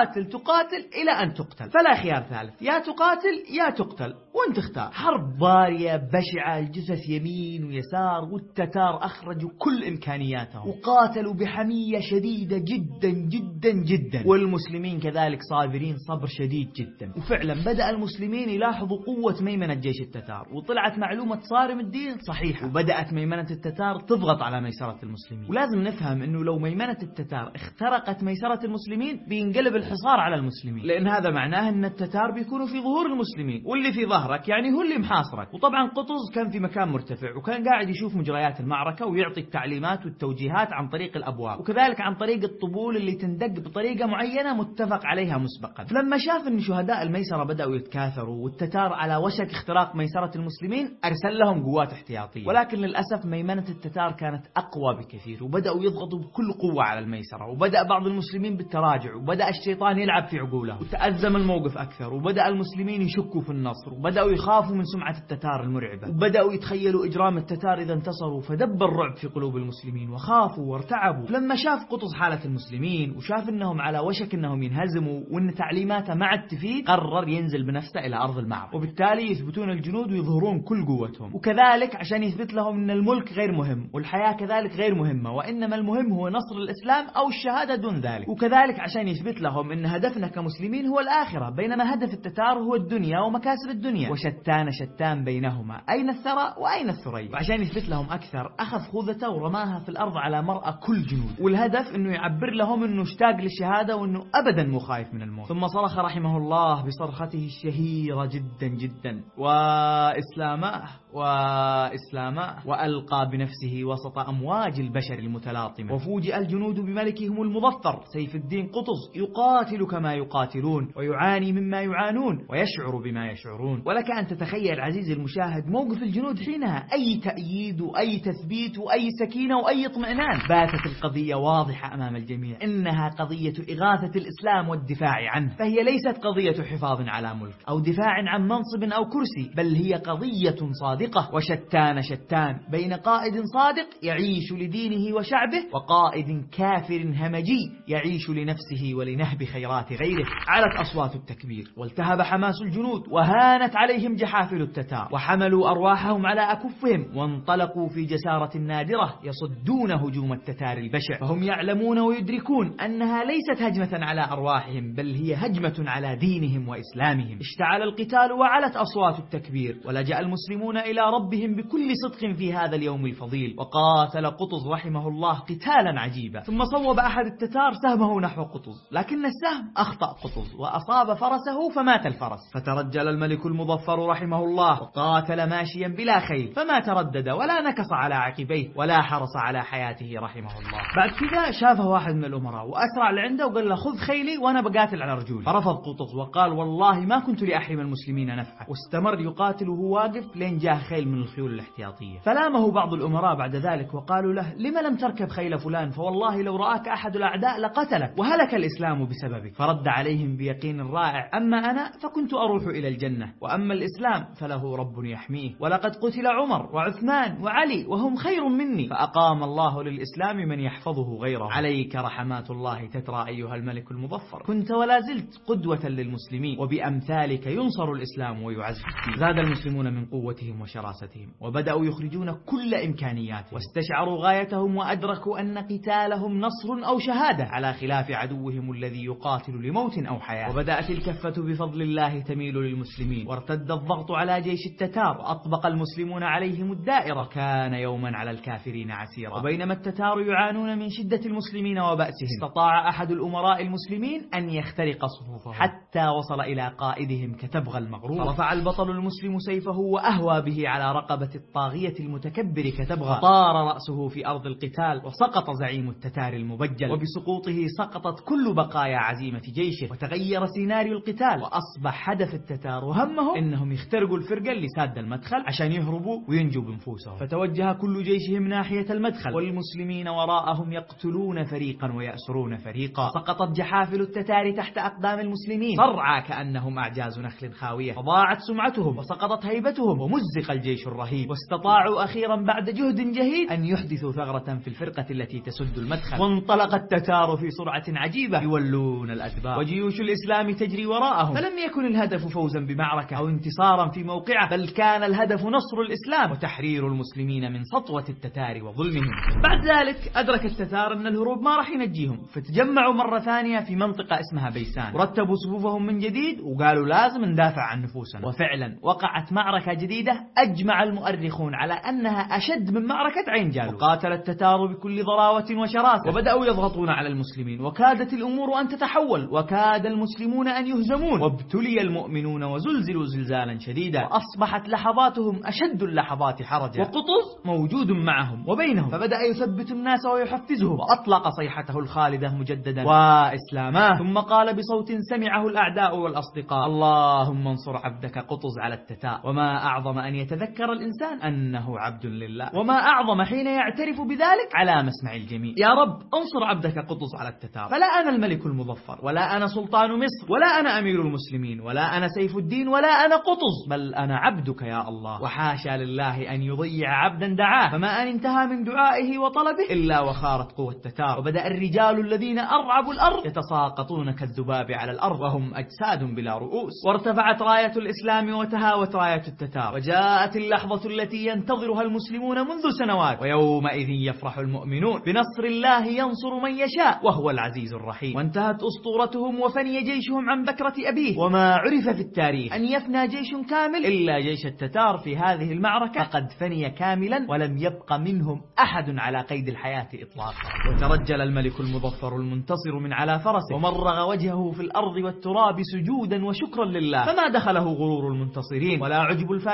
تقاتل إلى أن تقتل، فلا خيار ثالث، يا تقاتل يا تقتل وانت اختار. حرب ضارية بشعة، الجثث يمين ويسار، والتتار أخرجوا كل إمكانياتهم وقاتلوا بحمية شديدة جدا جدا جدا، والمسلمين كذلك صابرين صبر شديد جدا. وفعلا بدأ المسلمين يلاحظوا قوة ميمنة جيش التتار، وطلعت معلومة صارم الدين صحيحة، وبدأت ميمنة التتار تضغط على ميسرة المسلمين. ولازم نفهم أنه لو ميمنة التتار اخترقت ميسرة المسلمين بينقلب الحصار على المسلمين، لأن هذا معناه أن التتار بيكونوا في ظهور المسلمين، واللي في ظهرك يعني هو اللي محاصرك. وطبعا قطز كان في مكان مرتفع وكان قاعد يشوف مجريات المعركة ويعطي التعليمات والتوجيهات عن طريق الأبواب، وكذلك عن طريق الطبول اللي تندق بطريقة معينة متفق عليها مسبقا. فلما شاف أن شهداء الميسرة بدأوا يتكاثروا والتتار على وشك اختراق ميسرة المسلمين أرسل لهم قوات احتياطية، ولكن للأسف ميمنة التتار كانت أقوى بكثير، وبدأوا يضغطوا بكل قوة على الميسرة، وبدأ بعض المسلمين بالتراجع، وبدأ الشيطان يلعب في عقولهم، وتأزم الموقف أكثر، وبدأ المسلمين يشكوا في النصر، وبدأوا يخافوا من سمعة التتار المرعبة، وبدأوا يتخيلوا إجرام التتار إذا انتصروا، فدب الرعب في قلوب المسلمين وخافوا وارتعبوا. لما شاف قطز حالة المسلمين وشاف أنهم على وشك أنهم ينهزموا وأن تعليماته ما عاد تفيد، قرر ينزل بنفسه إلى أرض المعركة، وبالتالي يثبتون الجنود ويظهرون كل قوتهم، وكذلك عشان يثبت لهم أن الملك غير مهم والحياة كذلك غير مهمة، وإنما المهم هو نصر الإسلام أو الشهادة دون ذلك، وكذلك عشان يثبت لهم أن هدفنا كمسلمين هو الآخرة، بينما هدف التتار هو الدنيا ومكاسب الدنيا، وشتان بينهما، أين الثرى وأين الثريا. وعشان يثبت لهم أكثر أخذ خوذته ورماها في الأرض على مرأى كل جنود، والهدف أنه يعبر لهم أنه اشتاق للشهادة وأنه أبدا مو خايف من الموت. ثم صرخ رحمه الله بصرخته الشهيرة جدا جدا: وإسلامه وإسلاما، وألقى بنفسه وسط أمواج البشر المتلاطمة. وفوجئ الجنود بملكهم المظفر سيف الدين قطز يقاتل كما يقاتلون ويعاني مما يعانون ويشعر بما يشعرون. ولك أن تتخيل عزيزي المشاهد موقف الجنود حينها، أي تأييد وأي تثبيت وأي سكينة وأي اطمئنان. باتت القضية واضحة أمام الجميع، إنها قضية إغاثة الإسلام والدفاع عنه، فهي ليست قضية حفاظ على ملك أو دفاع عن منصب أو كرسي، بل هي قضية صادقة. وشتان بين قائد صادق يعيش لدينه وشعبه وقائد كافر همجي يعيش لنفسه ولنهب خيرات غيره. علت أصوات التكبير والتهب حماس الجنود وهانت عليهم جحافل التتار، وحملوا أرواحهم على أكفهم وانطلقوا في جسارة نادرة يصدون هجوم التتار البشع، فهم يعلمون ويدركون أنها ليست هجمة على أرواحهم، بل هي هجمة على دينهم وإسلامهم. اشتعل القتال وعلت أصوات التكبير، ولجأ المسلمون إلى ربهم بكل صدق في هذا اليوم الفضيل. وقاتل قطز رحمه الله قتالا عجيبا، ثم صوب أحد التتار سهمه نحو قطز، لكن السهم أخطأ قطز وأصاب فرسه فمات الفرس. فترجل الملك المظفر رحمه الله وقاتل ماشيا بلا خيل، فما تردد ولا نكص على عقبيه ولا حرص على حياته رحمه الله. بعد كذا شافه واحد من الأمراء وأسرع لعنده وقال له خذ خيلي وأنا بقاتل على رجولي. فرفض قطز وقال والله ما كنت لأحرم المسلمين نفعه، واستمر يقاتل وهو واقف لين جاء خيل من الخيول الاحتياطية. فلامه بعض الأمراء بعد ذلك وقالوا له لما لم تركب خيل فلان، فوالله لو رآك أحد الأعداء لقتلك وهلك الإسلام بسببك. فرد عليهم بيقين رائع، أما أنا فكنت أروح إلى الجنة، وأما الإسلام فله رب يحميه، ولقد قتل عمر وعثمان وعلي وهم خير مني، فأقام الله للإسلام من يحفظه غيره. عليك رحمات الله تترى أيها الملك المظفر، كنت ولا زلت قدوة للمسلمين، وبأمثالك ينصر الإسلام ويعز الدين. زاد المسلمون من قوتهم وشراستهم وبدأوا يخرجون كل إمكانياتهم، واستشعروا غايتهم وأدركوا أن قتالهم نصر أو شهادة على خلاف عدوهم الذي يقاتل لموت أو حياة. وبدأت الكفة بفضل الله تميل للمسلمين، وارتد الضغط على جيش التتار وأطبق المسلمون عليهم الدائرة. كان يوما على الكافرين عسيرا. وبينما التتار يعانون من شدة المسلمين وبأسهم، استطاع أحد الأمراء المسلمين أن يخترق صفوفهم حتى وصل إلى قائدهم كتبغى المغرور. فرفع البطل المسلم سيفه وأهوى به على رقبة الطاغية المتكبر كتبغى، طار رأسه في أرض القتال وسقط زعيم التتار المبجل، وبسقوطه سقطت كل بقايا عزيمة جيشه، وتغير سيناريو القتال، وأصبح هدف التتار وهمهم إنهم يخترقوا الفرقة اللي ساد المدخل عشان يهربوا وينجوا بنفوسهم. فتوجه كل جيشهم ناحية المدخل، والمسلمين وراءهم يقتلون فريقا ويأسرون فريقا. سقطت جحافل التتار تحت أقدام المسلمين صرعى كأنهم أعجاز نخل خاوية، وضاعت سمعتهم وسقطت هيبتهم ومزق الجيش الرهيب. واستطاعوا أخيرا بعد جهد جهيد أن يحدثوا ثغرة في الفرقة التي تسد المدخل، وانطلق التتار في سرعة عجيبة يولون الأدبار، وجيوش الإسلام تجري وراءهم. فلم يكن الهدف فوزا بمعركة أو انتصارا في موقعه، بل كان الهدف نصر الإسلام وتحرير المسلمين من سطوة التتار وظلمهم. بعد ذلك أدرك التتار أن الهروب ما راح ينجيهم، فتجمعوا مرة ثانية في منطقة اسمها بيسان، ورتبوا صفوفهم من جديد وقالوا لازم ندافع عن نفوسنا. وفعلا وقعت معركة جديدة أجمع المؤرخون على أنها أشد من معركة عين جالوت. وقاتل التتار بكل ضراوة وشراسة، وبدأوا يضغطون على المسلمين، وكادت الأمور أن تتحول، وكاد المسلمون أن يهزمون، وابتلي المؤمنون وزلزلوا زلزالا شديدا، وأصبحت لحظاتهم أشد اللحظات حرجا، وقطز موجود معهم وبينهم، فبدأ يثبت الناس ويحفزهم، وأطلق صيحته الخالدة مجددا وإسلاما، ثم قال بصوت سمعه الأعداء والأصدقاء: اللهم انصر عبدك قطز على التتار. وما أعظم أن يتذكر الإنسان أنه عبد لله، وما أعظم حين يعترف بذلك على مسمع الجميع. يا رب انصر عبدك قطز على التتار، فلا أنا الملك المظفر، ولا أنا سلطان مصر، ولا أنا أمير المسلمين، ولا أنا سيف الدين، ولا أنا قطز، بل أنا عبدك يا الله. وحاشا لله أن يضيع عبدا دعاه، فما أن انتهى من دعائه وطلبه إلا وخارت قوة التتار، وبدأ الرجال الذين أرعبوا الأرض يتساقطون كالذباب على الأرض وهم أجساد بلا رؤوس، وارتفعت راية الإسلام وتهاوت راية التتار، وجاءت اللحظة التي ينتظرها المسلمون منذ سنوات، ويومئذ يفرح المؤمنون بنصر الله ينصر من يشاء وهو العزيز الرحيم. وانتهت أسطورتهم وفني جيشهم عن بكرة أبيه، وما عرف في التاريخ أن يفنى جيش كامل إلا جيش التتار في هذه المعركة، فقد فني كاملا ولم يبق منهم أحد على قيد الحياة إطلاقا. وترجل الملك المظفر المنتصر من على فرسه، ومرغ وجهه في الأرض والتراب سجودا وشكرا لله، فما دخله غرور المنتصرين ولا عجب الفاتحين، بل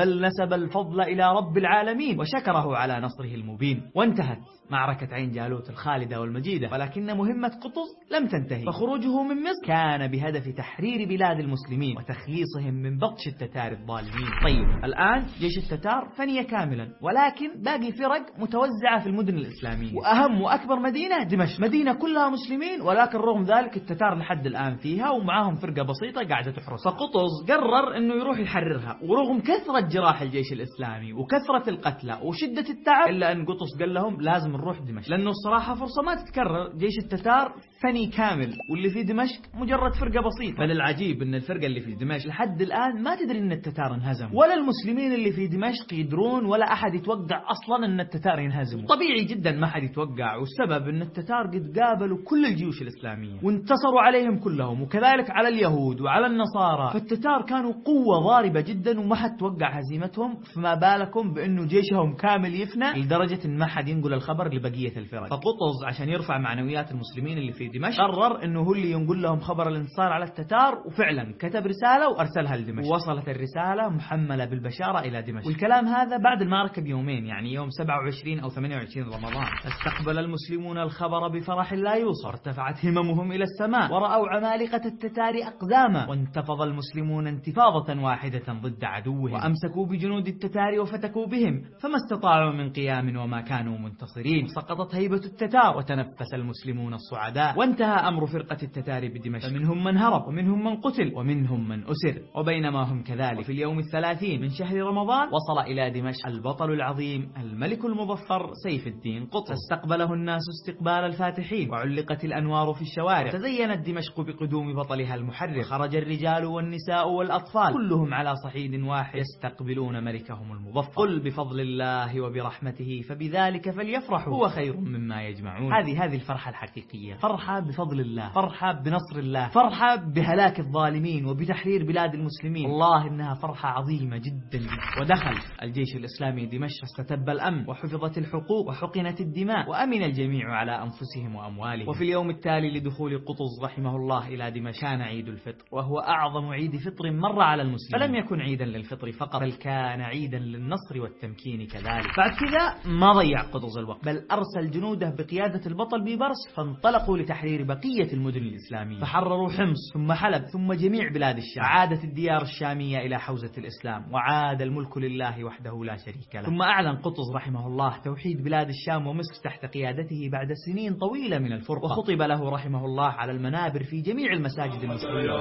بل نسب الفضل إلى رب العالمين وشكره على نصره المبين. وانتهت معركة عين جالوت الخالدة والمجيدة، ولكن مهمة قطز لم تنتهي، فخروجه من مصر كان بهدف تحرير بلاد المسلمين وتخليصهم من بطش التتار الظالمين. طيب الآن جيش التتار فني كاملا، ولكن باقي فرق متوزعة في المدن الإسلامية، وأهم وأكبر مدينة دمشق، مدينة كلها مسلمين، ولكن رغم ذلك التتار لحد الآن فيها ومعاهم فرقة بسيطة قاعدة تحرس. فقطز قرر أنه يروح يحررها، ورغم كثرة جراح الجيش الإسلامي وكثرة القتلى وشدة التعب، إلا أن قطز قال لهم لازم نروح دمشق، لأنه الصراحة فرصة ما تتكرر. جيش التتار فني كامل، واللي في دمشق مجرد فرقة بسيطة. بل العجيب أن الفرقة اللي في دمشق لحد الآن ما تدري أن التتار انهزموا، ولا المسلمين اللي في دمشق يدرون، ولا أحد يتوقع أصلا أن التتار ينهزموا. طبيعي جدا ما حد يتوقع، والسبب أن التتار قد قابلوا كل الجيوش الإسلامية وانتصروا عليهم كلهم، وكذلك على اليهود وعلى النصارى. فالتتار كانوا قوة ضاربة جدا وما حد توقع هزيمتهم، فما بالكم بأنه جيشهم كامل يفنى لدرجة أن ما حد ينقل الخبر لبقية الفرق. فقطز عشان يرفع معنويات المسلمين اللي في دمشق قرر أنه هو اللي ينقل لهم خبر الانتصار على التتار، وفعلا كتب رسالة وأرسلها لدمشق، ووصلت الرسالة محملة بالبشارة إلى دمشق. والكلام هذا بعد المعركة بيومين، يعني يوم 27 أو 28 رمضان. استقبل المسلمون الخبر بفرح لا يوصف، ارتفعت هممهم إلى السماء، ورأوا عمالقة التتار أقداما، وانتفض المسلمون انتفاضة واحدة ضد عدوهم، وأمسكوا بجنود التتار وفتكوا بهم، فما استطاعوا من قيام وما كانوا منتصرين. سقطت هيبة التتار وتنفس المسلمون الصعداء، وانتهى أمر فرقة التتار بدمشق، فمنهم من هرب ومنهم من قتل ومنهم من أسر. وبينما هم كذلك، في اليوم 30 من شهر رمضان وصل إلى دمشق البطل العظيم الملك المظفر سيف الدين قطز. استقبله الناس استقبال الفاتحين، وعلقت الأنوار في الشوارع، تزينت دمشق بقدوم بطلها المحرر. خرج الرجال والنساء والأطفال كلهم على صعيد واحد يستقبلون ملكهم المظفر. قل بفضل الله وبرحمته فبذلك فليفرحوا هو خير مما يجمعون. هذه الفرحة الحقيقية، فرحة بفضل الله، فرحة بنصر الله، فرحة بهلاك الظالمين وبتحرير بلاد المسلمين. والله إنها فرحة عظيمة جدا. ودخل الجيش الإسلامي دمشق، استتب الأمن وحفظت الحقوق وحقنت الدماء، وأمن الجميع على أنفسهم وأموالهم. وفي اليوم التالي لدخول قطز رحمه الله إلى دمشق كان عيد الفطر، وهو أعظم عيد فطر مر على المسلمين، فلم يكن عيدا للفطر فقط، بل كان عيدا للنصر والتمكين كذلك. بعد كذا ما ضيع قطز الوقت، بل أرسل جنوده بقيادة البطل بيبرس، فانطلقوا لتحرير بقية المدن الإسلامية، فحرروا حمص ثم حلب ثم جميع بلاد الشام. عادت الديار الشامية إلى حوزة الإسلام، وعاد الملك لله وحده لا شريك له. ثم أعلن قطز رحمه الله توحيد بلاد الشام ومصر تحت قيادته بعد سنين طويلة من الفرقة، وخطب له رحمه الله على المنابر في جميع المساجد المسلمة.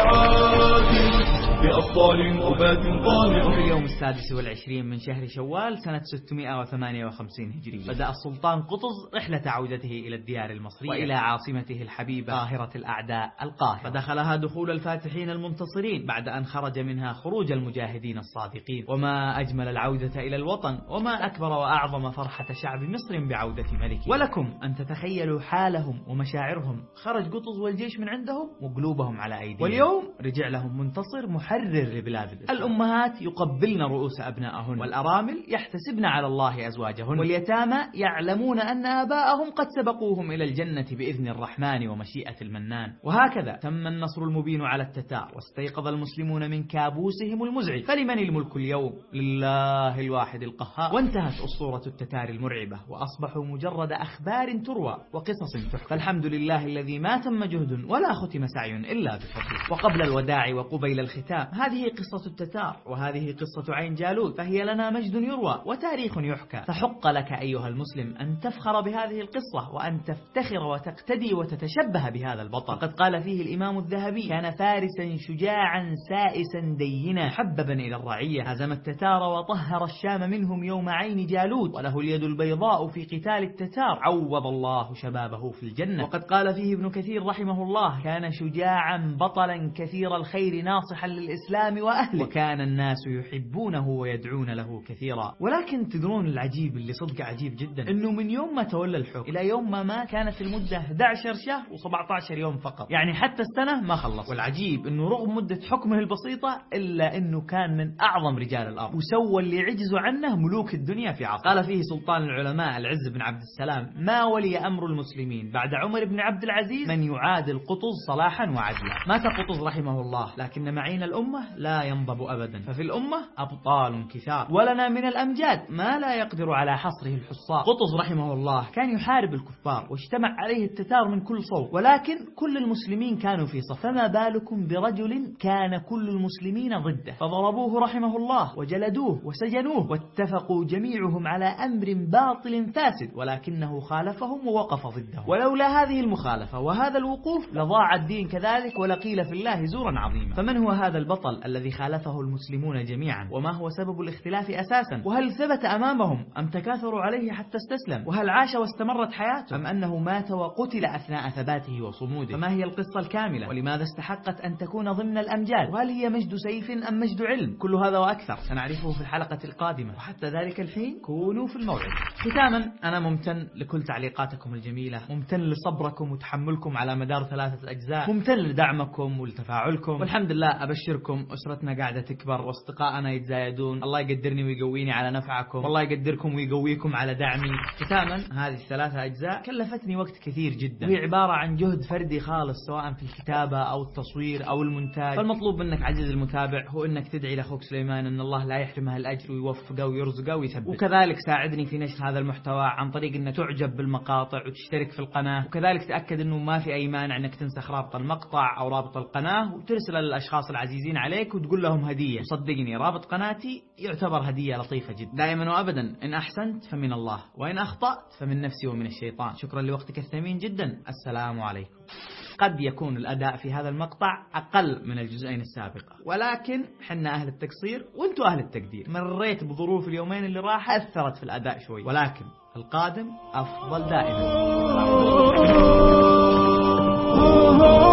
وفي اليوم 26 من شهر شوال سنة 658 هجرية بدأ السلطان قطز رحلة عودته إلى الديار المصرية وإلى عاصمته الحبيبة قاهرة الأعداء القاهرة، فدخلها دخول الفاتحين المنتصرين بعد أن خرج منها خروج المجاهدين الصادقين. وما أجمل العودة إلى الوطن، وما أكبر وأعظم فرحة شعب مصر بعودة ملكه. ولكم أن تتخيلوا حالهم ومشاعرهم. خرج قطز والجيش من عندهم وقلوبهم على أيديهم، واليوم رجع لهم منتصر محرر لبلاد الإسلام. الأمهات يقبلن رؤوس أبنائهن، والأرامل يحتسبن على الله أزواجهن، واليتامى يعلمون أن آباءهم قد سبقوهم إلى الجنة بإذن الرحمن ومشيئة المنان. وهكذا تم النصر المبين على التتار، واستيقظ المسلمون من كابوسهم المزعج. فلمن الملك اليوم؟ لله الواحد القهار. وانتهت أسطورة التتار المرعبة، وأصبحوا مجرد أخبار تروى وقصص تحكى. فالحمد لله الذي ما تم جهد ولا ختم سعي إلا بفضله. وقبل الوداع وقبيل الختام، هذه قصة التتار، وهذه قصة عين جالوت، فهي لنا مجد يروى وتاريخ يحكى. فحق لك أيها المسلم أن تفخر بهذه القصة، وأن تفتخر وتقتدي وتتشبه بهذا البطل. قد قال فيه الإمام الذهبي: كان فارسا شجاعا سائسا دينا حببا إلى الرعية، هزم التتار وطهر الشام منهم يوم عين جالوت، وله اليد البيضاء في قتال التتار، عوض الله شبابه في الجنة. وقد قال فيه ابن كثير رحمه الله: كان شجاعا بطلا كثير الخير ناصحا للإسلام وأهله، وكان الناس يحبونه ويدعون له كثيرا. ولكن تدرون العجيب اللي صدق عجيب جدا، انه من يوم ما تولى الحكم الى يوم ما مات كانت المدة 11 11 شهر و17 يوم فقط، يعني حتى السنة ما خلص. والعجيب أنه رغم مدة حكمه البسيطة إلا أنه كان من أعظم رجال الأرض، وسوى اللي عجزوا عنه ملوك الدنيا في عصر. قال فيه سلطان العلماء العز بن عبد السلام: ما ولي أمر المسلمين بعد عمر بن عبد العزيز من يعادل قطز صلاحا وعدلا. مات قطز رحمه الله، لكن معين الأمة لا ينضب أبدا، ففي الأمة أبطال كثار، ولنا من الأمجاد ما لا يقدر على حصره الحصار. قطز رحمه الله كان يحارب الكفار واجتمع عليه التتار من كل صوب، ولكن كل المسلمين كانوا في صف، فما بالكم برجل كان كل المسلمين ضده، فضربوه رحمه الله وجلدوه وسجنوه، واتفقوا جميعهم على أمر باطل فاسد، ولكنه خالفهم ووقف ضدهم. ولولا هذه المخالفة وهذا الوقوف لضاع الدين كذلك، ولقيل في الله زورا عظيما. فمن هو هذا البطل الذي خالفه المسلمون جميعا؟ وما هو سبب الاختلاف أساسا؟ وهل ثبت أمامهم أم تكاثروا عليه حتى استسلم؟ وهل عاش واستمرت حياته أم أنه مات وقتل أثناء ثباته وصموده؟ فما هي القصة الكاملة؟ ولماذا استحقت أن تكون ضمن الأمجاد؟ وهل هي مجد سيف أم مجد علم؟ كل هذا وأكثر سنعرفه في الحلقة القادمة، وحتى ذلك الحين كونوا في الموعد. ختاما، أنا ممتن لكل تعليقاتكم الجميلة، ممتن لصبركم وتحملكم على مدار 3 أجزاء، ممتن لدعمكم ولتفاعلكم، والحمد لله أبشركم أسرتنا قاعدة تكبر واصدقائنا يتزايدون. الله يقدرني ويقويني على نفعكم، والله يقدركم ويقويكم على دعمي. ختاما، هذه 3 أجزاء كلفتني وقت كثير جدا، وهي عبارة عن جهد فردي خالص سواء في الكتابة أو التصوير أو المونتاج. فالمطلوب منك عزيزي المتابع هو أنك تدعي لأخوك سليمان أن الله لا يحرمه الأجر ويوفقه ويرزقه ويثبت، وكذلك ساعدني في نشر هذا المحتوى عن طريق أنك تعجب بالمقاطع وتشترك في القناة، وكذلك تأكد أنه ما في أي مانع أنك تنسخ رابط المقطع أو رابط القناة وترسله للأشخاص العزيزين عليك وتقول لهم هدية. صدقني رابط قناتي يعتبر هدية لطيفة جدا. دائما وأبدا إن أحسنت فمن الله، وإن أخطأت فمن نفسي ومن الشيطان. شكرا لوقتك الثمين جدا. السلام عليكم. قد يكون الأداء في هذا المقطع أقل من الجزئين السابقة، ولكن حنا أهل التقصير وانتوا أهل التقدير. مريت بظروف اليومين اللي راح أثرت في الأداء شوي، ولكن القادم أفضل دائما.